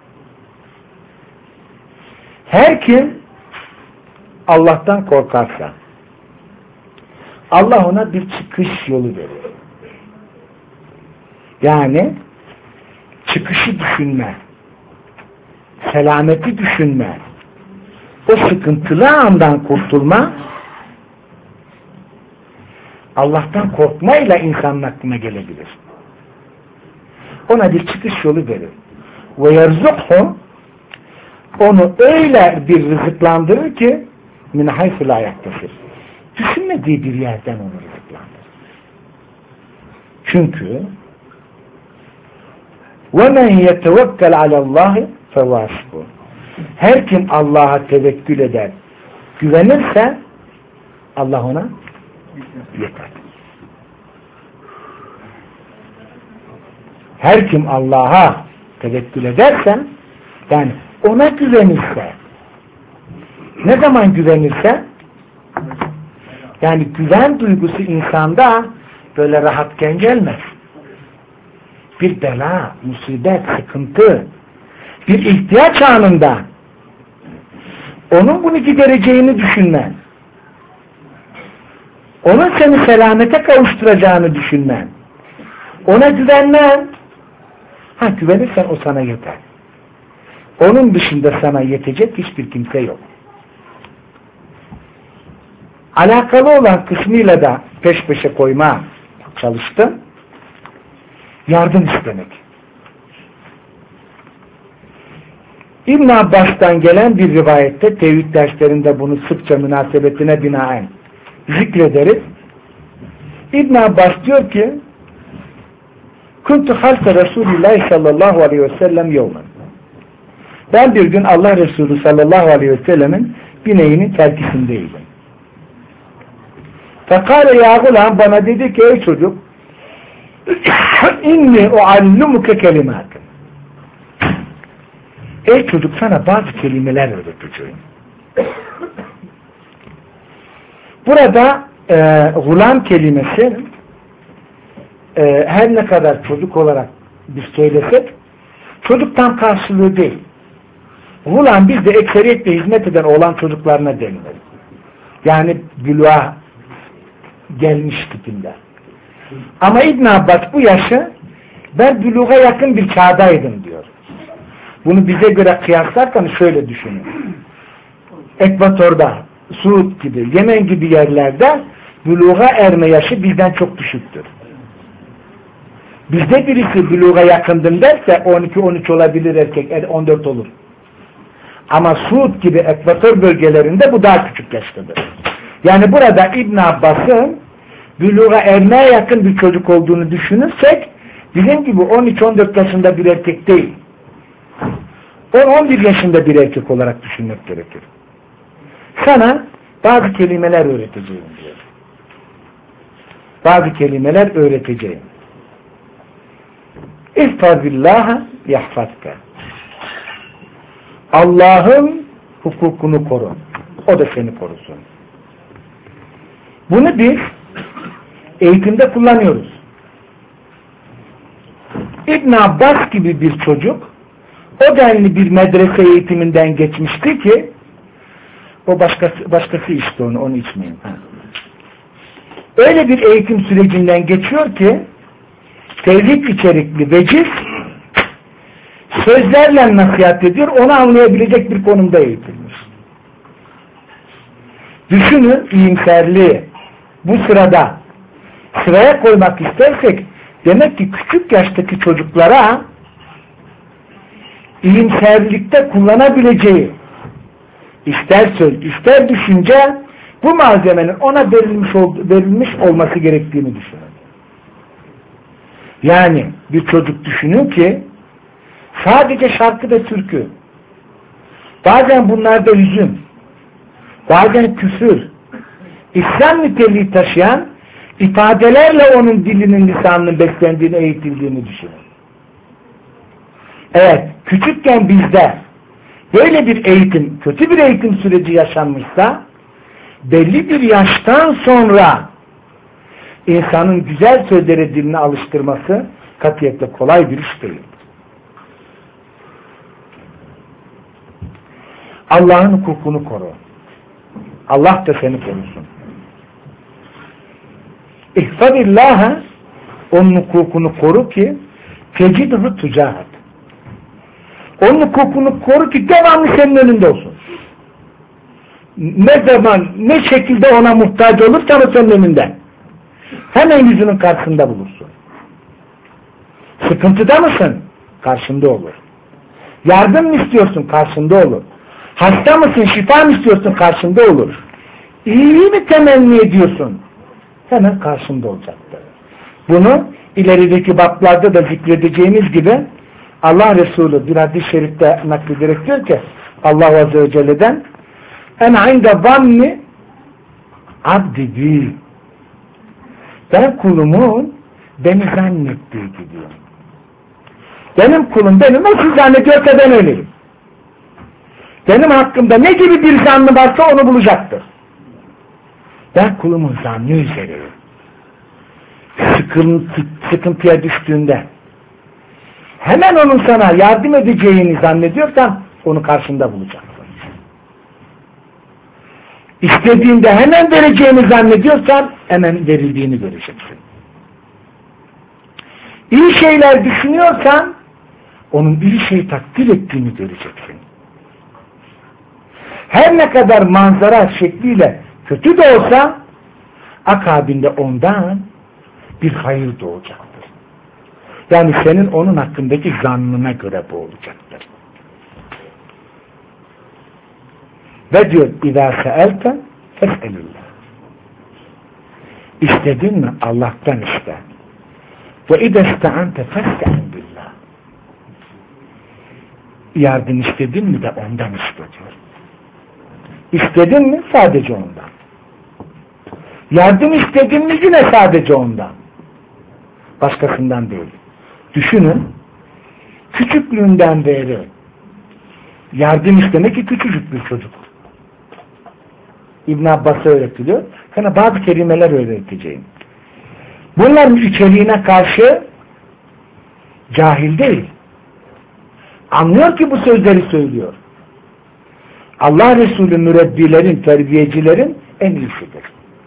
Her kim Allah'tan korkarsa Allah ona bir çıkış yolu verir. Yani çıkışı düşünme, selameti düşünme, o sıkıntılı andan kurtulma Allah'tan korkmayla insanın aklına gelebilir. Ona bir çıkış yolu verir. Ve yerzukhu, onu öyle bir rızıklandırır ki min hayfı la yaktasır. Düşünmediği bir yerden onu rızıklandırır. Çünkü وَمَنْ يَتَوَكَّلْ عَلَى اللّٰهِ فَوَاسْبُ. Her kim Allah'a tevekkül eder, güvenirse Allah ona yeter. Her kim Allah'a tevekkül ederse, yani ona güvenirse, ne zaman güvenirse, yani güven duygusu insanda böyle rahatken gelmez. Bir bela, musibet, sıkıntı, bir ihtiyaç anında onun bunu gidereceğini düşünmen, onun seni selamete kavuşturacağını düşünmen, ona güvenmen, ha güvenirsen o sana yeter. Onun dışında sana yetecek hiçbir kimse yok. Alakalı olan kısmıyla da peş peşe koyma çalıştım. Yardım istemek. İbn Abbas'tan gelen bir rivayette tevhid derslerinde bunu sıkça münasebetine binaen zikrederiz. İbn Abbas diyor ki Kuntu halfe Resulullah sallallahu aleyhi ve sellem yevmen. Ben bir gün Allah Resulü sallallahu aleyhi ve sellemin bineğinin terkisindeydim. Fekale ya gulam, bana dedi ki ey çocuk inni uallumuke kelimatın. Ey çocuk, sana bazı kelimeler öğreteceğim. Burada e, gulam kelimesi e, her ne kadar çocuk olarak biz söylesek çocuktan karşılığı değil. Gulam bizde ekseriyetle hizmet eden oğlan çocuklarına denilir. Yani bülüğa gelmiş tipinde. Ama İbn Abbas bu yaşı ben bülüğa yakın bir çağdaydım diyor. Bunu bize göre kıyaslarken şöyle düşünün. Ekvator'da, Suud gibi, Yemen gibi yerlerde bülüğa erme yaşı bizden çok düşüktür. Bizde birisi bülüğa yakındım derse on iki on üç olabilir erkek, on dört olur. Ama Suud gibi Ekvator bölgelerinde bu daha küçük yaştadır. Yani burada İbn Abbas'ın bülüğa ermeye yakın bir çocuk olduğunu düşünürsek bizim gibi on üç on dört yaşında bir erkek değil. on on bir yaşında bir erkek olarak düşünmek gerekir. Sana bazı kelimeler öğreteceğim diyor. Bazı kelimeler öğreteceğim. İhfazillaha yahfazka. Allah'ın hukukunu koru. O da seni korusun. Bunu biz eğitimde kullanıyoruz. İbn Abbas gibi bir çocuk o denli bir medrese eğitiminden geçmişti ki o başkası, başkası içti onu, onu içmeyin. Ha. Öyle bir eğitim sürecinden geçiyor ki tevhid içerikli veciz sözlerle nasihat ediyor, onu anlayabilecek bir konumda eğitilmiş. Düşünün iyimserliği. Bu sırada sıraya koymak istersek demek ki küçük yaştaki çocuklara iyimserlikte kullanabileceği ister söz, ister düşünce bu malzemenin ona verilmiş, ol, verilmiş olması gerektiğini düşünün. Yani bir çocuk düşünün ki sadece şarkı ve türkü, bazen bunlarda hüzün, bazen küfür, İslam niteliği taşıyan ifadelerle onun dilinin, lisanının beslendiğini, eğitildiğini düşünün. Evet, küçükken bizde böyle bir eğitim, kötü bir eğitim süreci yaşanmışsa, belli bir yaştan sonra insanın güzel sözleri diline alıştırması katiyetle kolay bir iş değil. Allah'ın hukukunu koru. Allah da seni korusun. İhfadillâhe, onun hukukunu koru ki tecidhu tücahat. Onun hukukunu koru ki devamlı senin önünde olsun. Ne zaman, ne şekilde ona muhtaç olursan o senin önünde. Hemen yüzünün karşısında bulursun. Sıkıntıda mısın? Karşında olur. Yardım mı istiyorsun? Karşında olur. Hasta mısın? Şifa mı istiyorsun? Karşında olur. İyiliği mi temenni ediyorsun? Hemen karşında olacaktır. Bunu ilerideki bablarda da zikredeceğimiz gibi Allah Resulü bir hadis-i şerifte naklederek diyor ki Allah Azze ve Celle'den en inde zanni abdi bi, ben kulumun beni zannettiği gibi. Benim kulum beni nasıl zannediyorsa ben öyleyim. Benim hakkımda ne gibi bir zannı varsa onu bulacaktır. Ben kulumun zannı üzereyim. Sıkıntı, sıkıntıya düştüğünde hemen onun sana yardım edeceğini zannediyorsan onu karşında bulacaksın. İstediğinde hemen vereceğini zannediyorsan hemen verildiğini göreceksin. İyi şeyler düşünüyorsan onun iyi şey takdir ettiğini göreceksin. Her ne kadar manzara şekliyle kötü de olsa akabinde ondan bir hayır doğacaktır. Yani senin onun hakkındaki zannına göre bu olacaktır. Ve diyor اِذَا سَأَلْتَ فَاسْأَلِ اللّٰهِ. İstedin mi? Allah'tan iste. وَاِذَا اسْتَعَنْتَ فَاسْتَعِنْ بِاللّٰهِ. Yardım istedin mi de ondan iste diyor. İstedin mi? Sadece ondan. Yardım istedin mi? Yine sadece ondan. Başkasından değil. Düşünün, küçüklüğünden beri yardım istemek ki küçücük bir çocuk. İbn Abbas'a öğretiliyor. Sana bazı kelimeler öğreteceğim. Bunların içeriğine karşı cahil değil. Anlıyor ki bu sözleri söylüyor. Allah Resulü mürebbilerin, terbiyecilerin en iyisidir.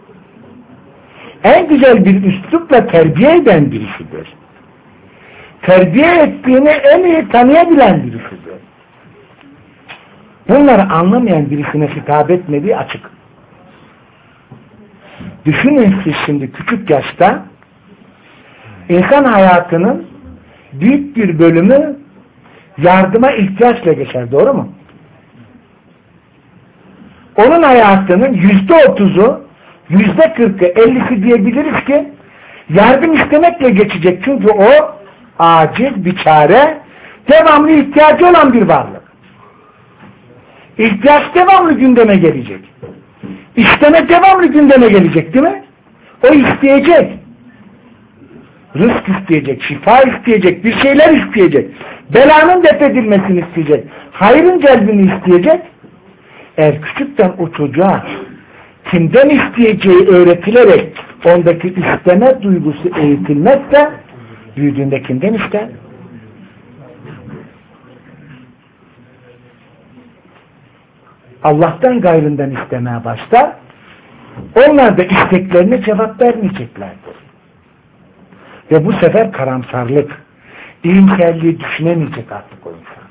En güzel bir üslupla terbiye eden birisidir. Terbiye ettiğini en iyi tanıyabilen birisidir. Bunları anlamayan birisine hitap etmediği açık. Düşünün siz şimdi küçük yaşta insan hayatının büyük bir bölümü yardıma ihtiyaçla geçer. Doğru mu? Onun hayatının yüzde otuzu, yüzde kırkı, ellisi diyebiliriz ki yardım istemekle geçecek. Çünkü o aciz, biçare, devamlı ihtiyacı olan bir varlık. İhtiyaç devamlı gündeme gelecek. İsteme devamlı gündeme gelecek değil mi? O isteyecek. Rızk isteyecek, şifa isteyecek, bir şeyler isteyecek. Belanın def edilmesini isteyecek. Hayrın celbini isteyecek. Eğer küçükten o çocuğa kimden isteyeceği öğretilerek ondaki isteme duygusu eğitilmezse büyüdüğünde kimden ister? Allah'tan gayrından istemeye başlar. Onlar da isteklerine cevap vermeyeceklerdir. Ve bu sefer karamsarlık, İyimserliği düşünemeyecek artık o insan.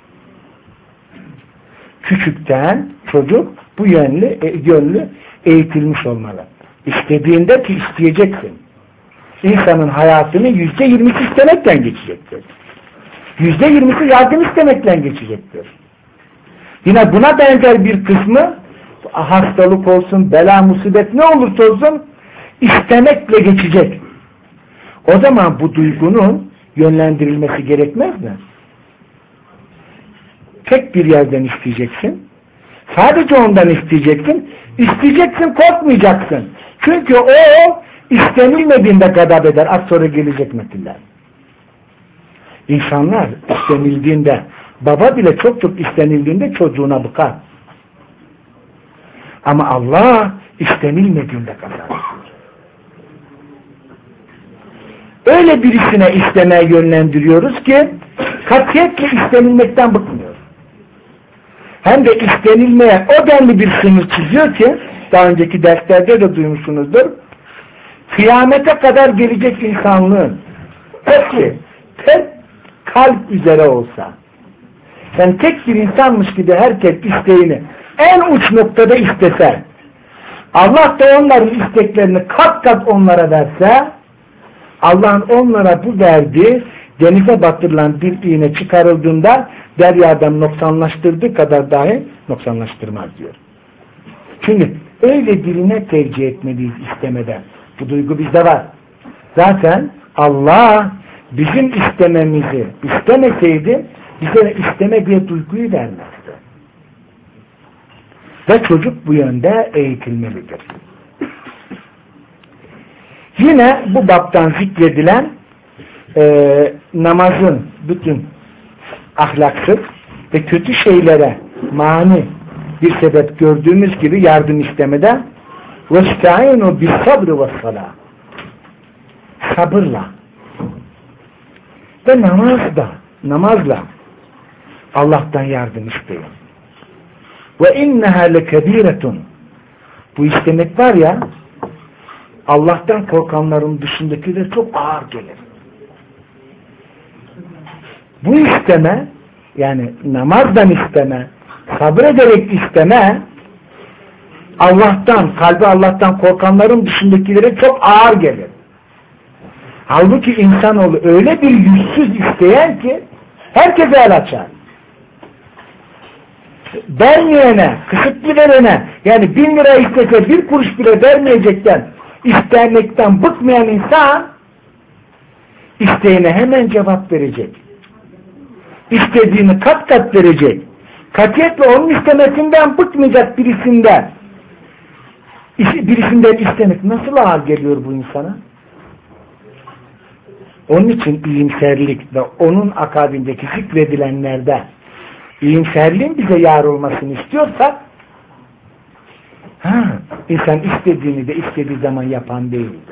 Küçükten çocuk bu yönlü, e, yönlü eğitilmiş olmalı. İstediğinde ki isteyeceksin. İnsanın hayatını yüzde yirmisi istemekten geçecektir. Yüzde yirmisi yardım istemekten geçecektir. Yine buna benzer bir kısmı hastalık olsun, bela, musibet ne olursa olsun istemekle geçecek. O zaman bu duygunun yönlendirilmesi gerekmez mi? Tek bir yerden isteyeceksin. Sadece ondan isteyeceksin. İsteyeceksin, korkmayacaksın. Çünkü o istenilmediğinde gadab eder. Az sonra gelecek metiller. İnsanlar istenildiğinde, baba bile çok çok istenildiğinde çocuğuna bıkar. Ama Allah istenilmediğinde kazanır. Öyle birisine istemeye yönlendiriyoruz ki katiyetle istenilmekten bıkmıyor. Hem de istenilmeye o denli bir sınır çiziyor ki daha önceki derslerde de duymuşsunuzdur. Kıyamete kadar gelecek insanlığın hepsi tek kalp üzere olsa, yani tek bir insanmış gibi herkes isteğini en uç noktada istese, Allah da onların isteklerini kat kat onlara verse, Allah'ın onlara bu verdiği denize batırılan bir iğne çıkarıldığında deryadan noksanlaştırdığı kadar dahi noksanlaştırmaz diyor. Çünkü öyle birine tercih etmeliyiz istemeden. Bu duygu bizde var. Zaten Allah bizim istememizi istemeseydi bize isteme bir duyguyu vermezdi. Ve çocuk bu yönde eğitilmelidir. Yine bu baptan zikredilen e, namazın bütün ahlaksız ve kötü şeylere mani bir sebep gördüğümüz gibi yardım istemede وَاسْتَعِينُوا بِالصَّبْرِ وَالصَّلَاةِ sabırla ve namazla namazla Allah'tan yardım isteyin. وَاِنَّهَا لَكَب۪يرَةٌ bu istemek var ya Allah'tan korkanların dışındakiler çok ağır gelir. Bu isteme yani namazdan isteme, sabrederek isteme Allah'tan, kalbi Allah'tan korkanların dışındakilere çok ağır gelir. Halbuki insanoğlu öyle bir yüzsüz isteyen ki herkese el açar. Vermeyene, kısıtlı verene yani bin lira istese bir kuruş bile vermeyecekten istemekten bıkmayan insan isteğine hemen cevap verecek. İstediğini kat kat verecek. Katiyetle onun istemesinden bıkmayacak birisinden birisinden istemek nasıl ağır geliyor bu insana? Onun için iyimserlik ve onun akabindeki zikredilenlerde iyimserliğin bize yar olmasını istiyorsak ha, insan istediğini de istediği zaman yapan değildir.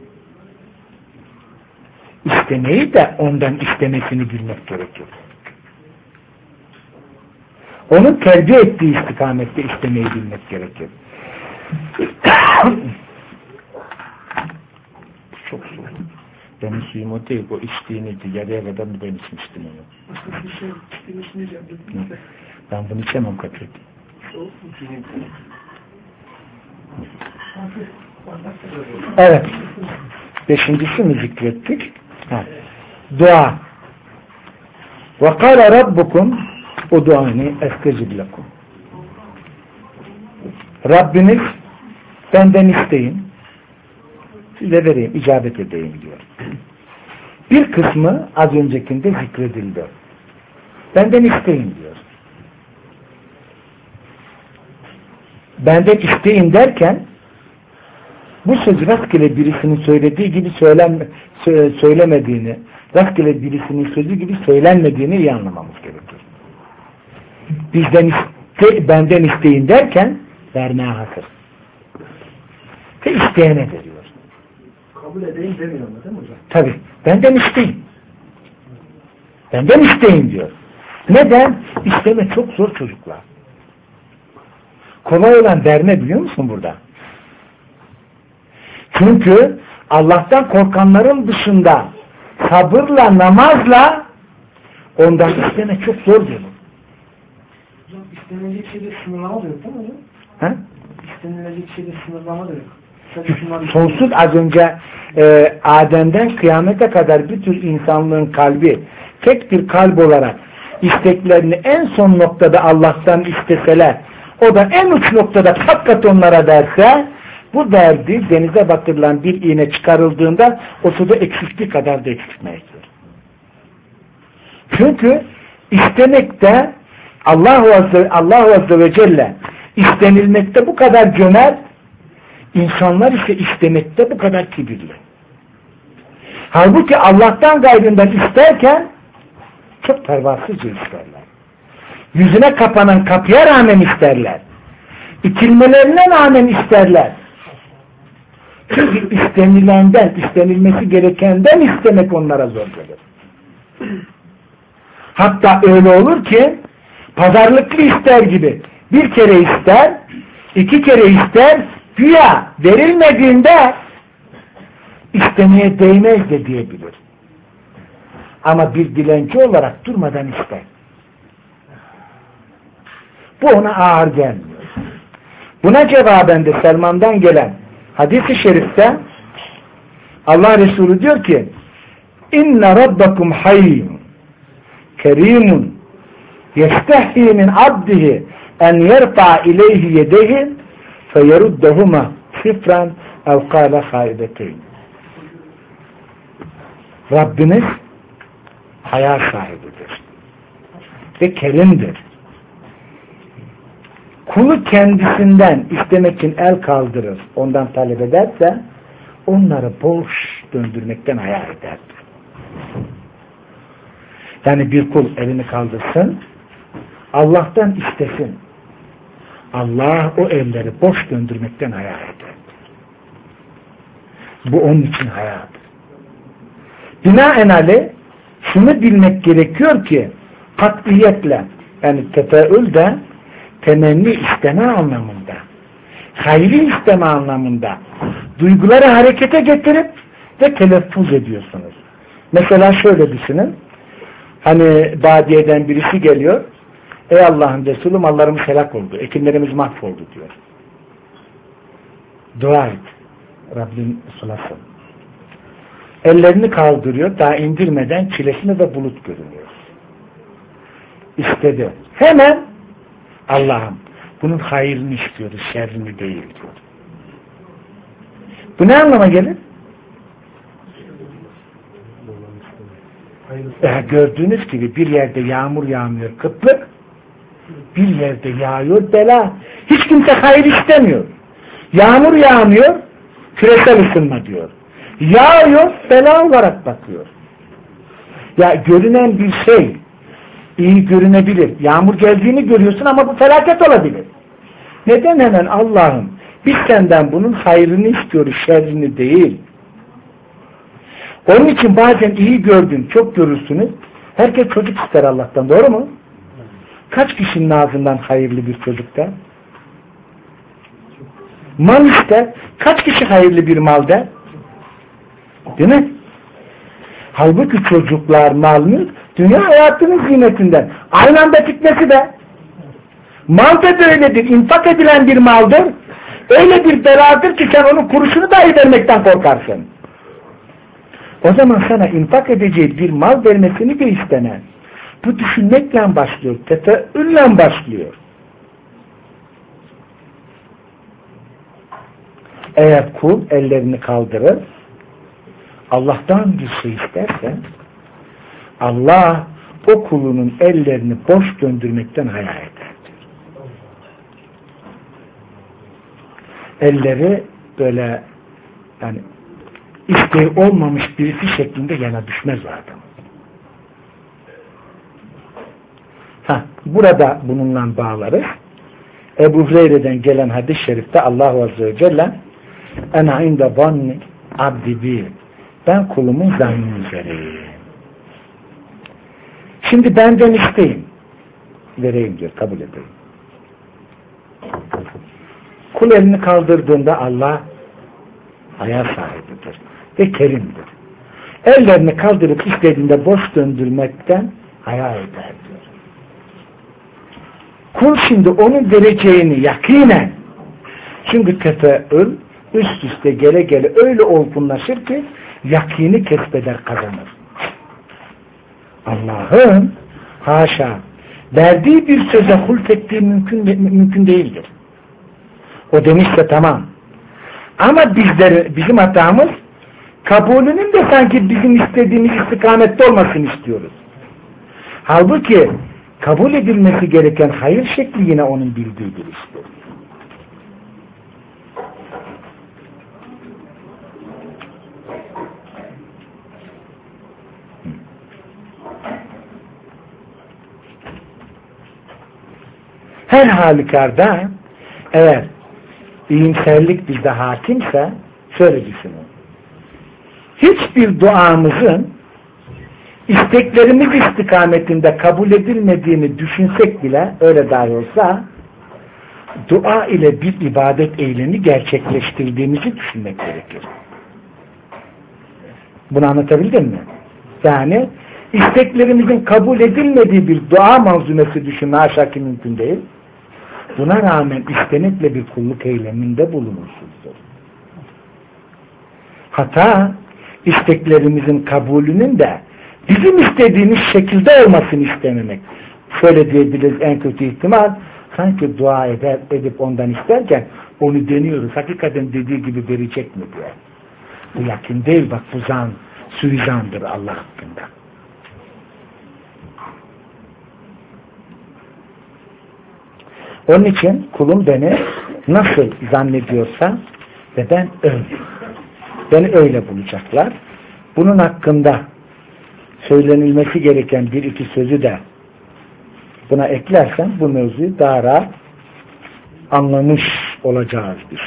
İstemeyi de ondan istemesini bilmek gerekir. Onun tercih ettiği istikamette istemeyi bilmek gerekir. Çok zor. Benim suyum o değil, o içtiğiniydi. Yarıya kadar mı ben içmiştim onu? Ben bunu içemem Katret. Evet. Beşincisi mi zikrettik? Ha. Dua. وَقَالَ رَبُّكُمْ اُدُعَنِي اَسْتَجِبْ لَكُمْ Rabbiniz benden isteyin, size vereyim, icabet edeyim diyor. Bir kısmı az öncekinde zikredildi. Benden isteyin diyor. Benden isteyin derken bu söz rastgele birisinin söylediği gibi söylen, söylemediğini, rastgele birisinin sözü gibi söylenmediğini iyi anlamamız gerekir. Bizden iste, benden isteyin derken vermeye hazır. Ve isteyene veriyor. Kabul edeyim demiyor mu değil mi hocam? Tabii. Benden isteyin. Benden isteyin diyor. Neden? İsteme çok zor çocuklar. Kolay olan verme biliyor musun burada? Çünkü Allah'tan korkanların dışında sabırla, namazla Ondan istemek çok zor diyor. Hocam istenilecek şeyde sınırlama da yok değil mi hocam? Ha? İstenilecek şeyde sınırlama da yok. Sonsuz az önce e, Adem'den kıyamete kadar bir tür insanlığın kalbi tek bir kalp olarak isteklerini en son noktada Allah'tan isteseler, o da en uç noktada kat kat onlara derse, bu derdi denize batırılan bir iğne çıkarıldığında o suda eksikliği kadar da eksiltmeyecektir. Çünkü istemekte Allahu Azze, Allahu Azze ve Celle istenilmekte bu kadar cömert, İnsanlar ise istemekte bu kadar kibirli. Halbuki Allah'tan gayrından isterken çok pervasızca isterler. Yüzüne kapanan kapıya rağmen isterler. İtilmelerine rağmen isterler. Çünkü istenilenden, istenilmesi gerekenden istemek onlara zor gelir. Hatta öyle olur ki pazarlıklı ister gibi bir kere ister, iki kere ister, güya verilmediğinde istemeye değmez de diyebilir. Ama bir dilenci olarak durmadan ister. Bu ona ağır gelmiyor. Buna cevaben de Selman'dan gelen hadis-i şerifte Allah Resulü diyor ki İnne rabbakum hayyun kerimun yestehhi min abdihi en yerfa ileyhi yedehi feyeruddehuma sıfran ev kâle haibeteyn. Rabbiniz haya sahibidir ve kerimdir. Kulu kendisinden istemek için el kaldırır, ondan talep ederse onları boş döndürmekten haya eder. Yani bir kul elini kaldırsın, Allah'tan istesin. Allah o elleri boş döndürmekten haya eder. Bu onun için hayadır. Binaenaleyh şunu bilmek gerekiyor ki katiyetle, yani tefeül de temenni isteme anlamında, hayri isteme anlamında duyguları harekete getirip ve telaffuz ediyorsunuz. Mesela şöyle düşünün, hani badiyeden birisi geliyor, ey Allah'ın Resulü mallarımız helak oldu, ekinlerimiz mahvoldu diyor. Dua et, Rabbim sulasın. Ellerini kaldırıyor, daha indirmeden çilesini ve bulut görünüyor. İstedi. Hemen Allah'ım bunun hayrını istiyoruz, şerrini değil diyor. Bu ne anlama gelir? E, gördüğünüz gibi bir yerde yağmur yağmıyor, kıtlık, bir yerde yağıyor bela. Hiç kimse hayır istemiyor. Yağmur yağmıyor, küresel ısınma diyor. Yağıyor, bela olarak bakıyor. Ya görünen bir şey iyi görünebilir. Yağmur geldiğini görüyorsun ama bu felaket olabilir. Neden hemen Allah'ım biz senden bunun hayrını istiyoruz, şerrini değil. Onun için bazen iyi gördün, çok görürsünüz. Herkes çocuk ister Allah'tan, doğru mu? Kaç kişinin ağzından hayırlı bir çocuk der? Mal ister. Kaç kişi hayırlı bir mal der? Değil mi? Halbuki çocuklar, mal mülk dünya hayatının ziynetinden. Aynı anda fitnesi de. Mal da böyledir. İnfak edilen bir maldır. Öyle bir beladır ki sen onun kuruşunu dahi vermekten korkarsın. O zaman sana infak edeceği bir mal vermesini de istemez. Bu düşünmekle başlıyor. Tefeülle başlıyor. Eğer kul ellerini kaldırır, Allah'tan bir şey isterse, Allah o kulunun ellerini boş döndürmekten haya eder. Elleri böyle yani isteği olmamış birisi şeklinde yana düşmez o adam. Ha, burada bununla bağlarız. Ebu Hureyre'den gelen hadis-i şerifte Allahu Azze ve Celle "Ena inde zanni abdi bi." Ben kulumun zannı üzereyim. Şimdi benden isteyin. Vereyim diyor, kabul edeyim. Kul elini kaldırdığında Allah haya sahibidir ve kerimdir. Ellerini kaldırıp istediğinde boş döndürmekten hayal eder diyor. Kul şimdi onun vereceğini yakinen, çünkü tefeül üst üste gele gele öyle olgunlaşır ki yakini kesbeder, kazanır. Allah'ın haşa verdiği bir söze hulfettiği mümkün, mümkün değildir. O demişse tamam. Ama bizler, bizim hatamız kabulünün de sanki bizim istediğimiz istikamette olmasını istiyoruz. Halbuki kabul edilmesi gereken hayır şekli yine onun bildiği bir iştir. Her halükarda eğer iyimserlik bizde hakimse şöyle düşünün. Hiçbir duamızın isteklerimiz istikametinde kabul edilmediğini düşünsek bile, öyle dahi olsa, dua ile bir ibadet eylemi gerçekleştirdiğimizi düşünmek gerekir. Bunu anlatabildim mi? Yani isteklerimizin kabul edilmediği bir dua manzumesi düşünme haşa ki mümkün değil. Buna rağmen istenekle bir kulluk eyleminde bulunursunuz. Hata, isteklerimizin kabulünün de bizim istediğimiz şekilde olmasını istememek. Şöyle diyebiliriz, en kötü ihtimal, sanki dua eder, edip ondan isterken onu deniyoruz. Hakikaten dediği gibi verecek mi diye. Bu yakın değil, bak bu zan, suizandır Allah hakkında. Onun için kulum beni nasıl zannediyorsa ve ben öyle. Beni öyle bulacaklar. Bunun hakkında söylenilmesi gereken bir iki sözü de buna eklersem bu mevzuyu daha rahat anlamış olacağız biz.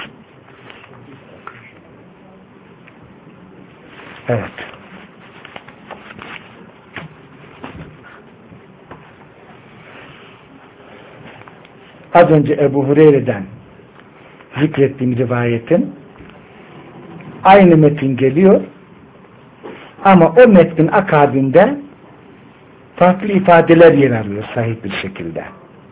Evet. Az önce Ebu Hureyre'den zikrettiğim rivayetin aynı metin geliyor ama o metnin akabinde farklı ifadeler yer alıyor sahih bir şekilde.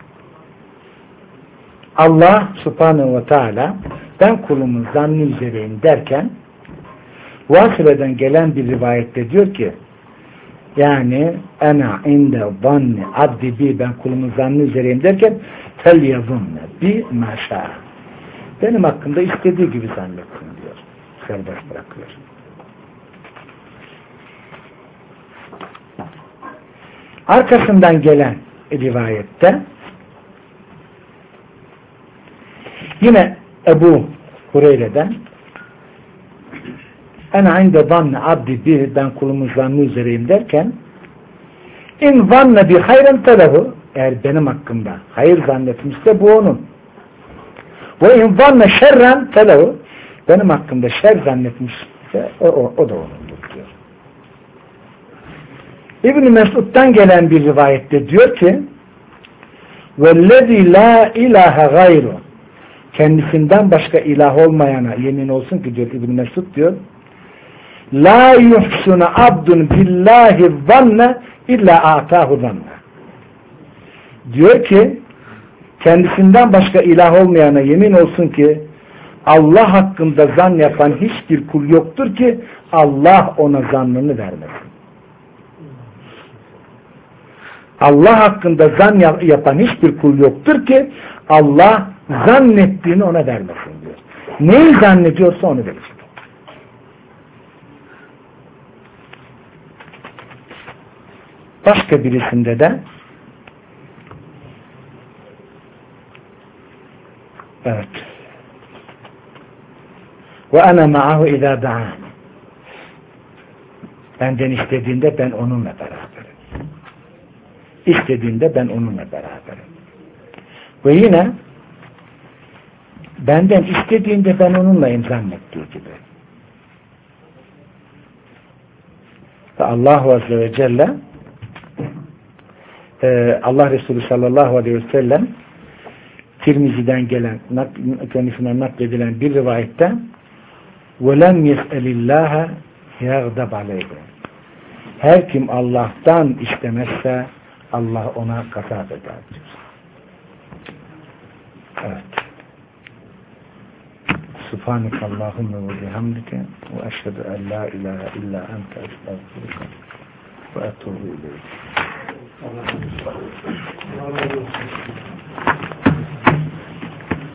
Allah Subhanahu ve Teala ben kulumun zannı üzereyim derken Vasıle'den gelen bir rivayette diyor ki yani ena inde zanni abdi bi ben kulumun zannı üzereyim derken fel yazunne bi maşa benim hakkında istediği gibi zannetsin diyor. Serbest bırakıyor. Arkasından gelen rivayette yine Ebu Hureyre'den ene inde zanni abdi bi ben kulumun zannı üzereyim derken in zanne bi hayren telehu eğer benim hakkımda hayır zannetmişse bu onun. Ve in zanne şerren telehu benim hakkımda şer zannetmişse o, o, o da onundur diyor. İbn-i Mesud'dan gelen bir rivayette diyor ki وَالَّذِي لَا اِلَٰهَ غَيْرُ kendisinden başka ilah olmayana yemin olsun ki diyor İbn-i Mesud diyor لَا يُحْسُنَ عَبْدٌ بِاللّٰهِ ظَنَّ اِلَّا اَعْتَاهُ ظَنَّ diyor ki kendisinden başka ilah olmayana yemin olsun ki Allah hakkında zan yapan hiçbir kul yoktur ki Allah ona zannını vermesin. Allah hakkında zan yapan hiçbir kul yoktur ki Allah zannettiğini ona vermesin diyor. Neyi zannediyorsa onu verecek. Başka birisinde de evet ve ana ma'ahu izâ da'an benden istediğinde ben onunla beraberim. İstediğinde ben onunla beraberim. Ve yine benden istediğinde ben onunlayım zannettiği gibi. Ve Allah Azze ve Celle e, Allah Resulü sallallahu aleyhi ve sellem Tirmizi'den gelen kendisinden nakledilen bir rivayette وَلَمْ يَسْأَلِ اللّٰهَ يَغْدَبْ عَلَيْهِ her kim Allah'tan istemezse Allah ona gazap eder diyor. Evet. Subhanekallahümme ve bihamdike ve eşhedü en la ilahe illa ente estağfiruke ve etûbü ileyk.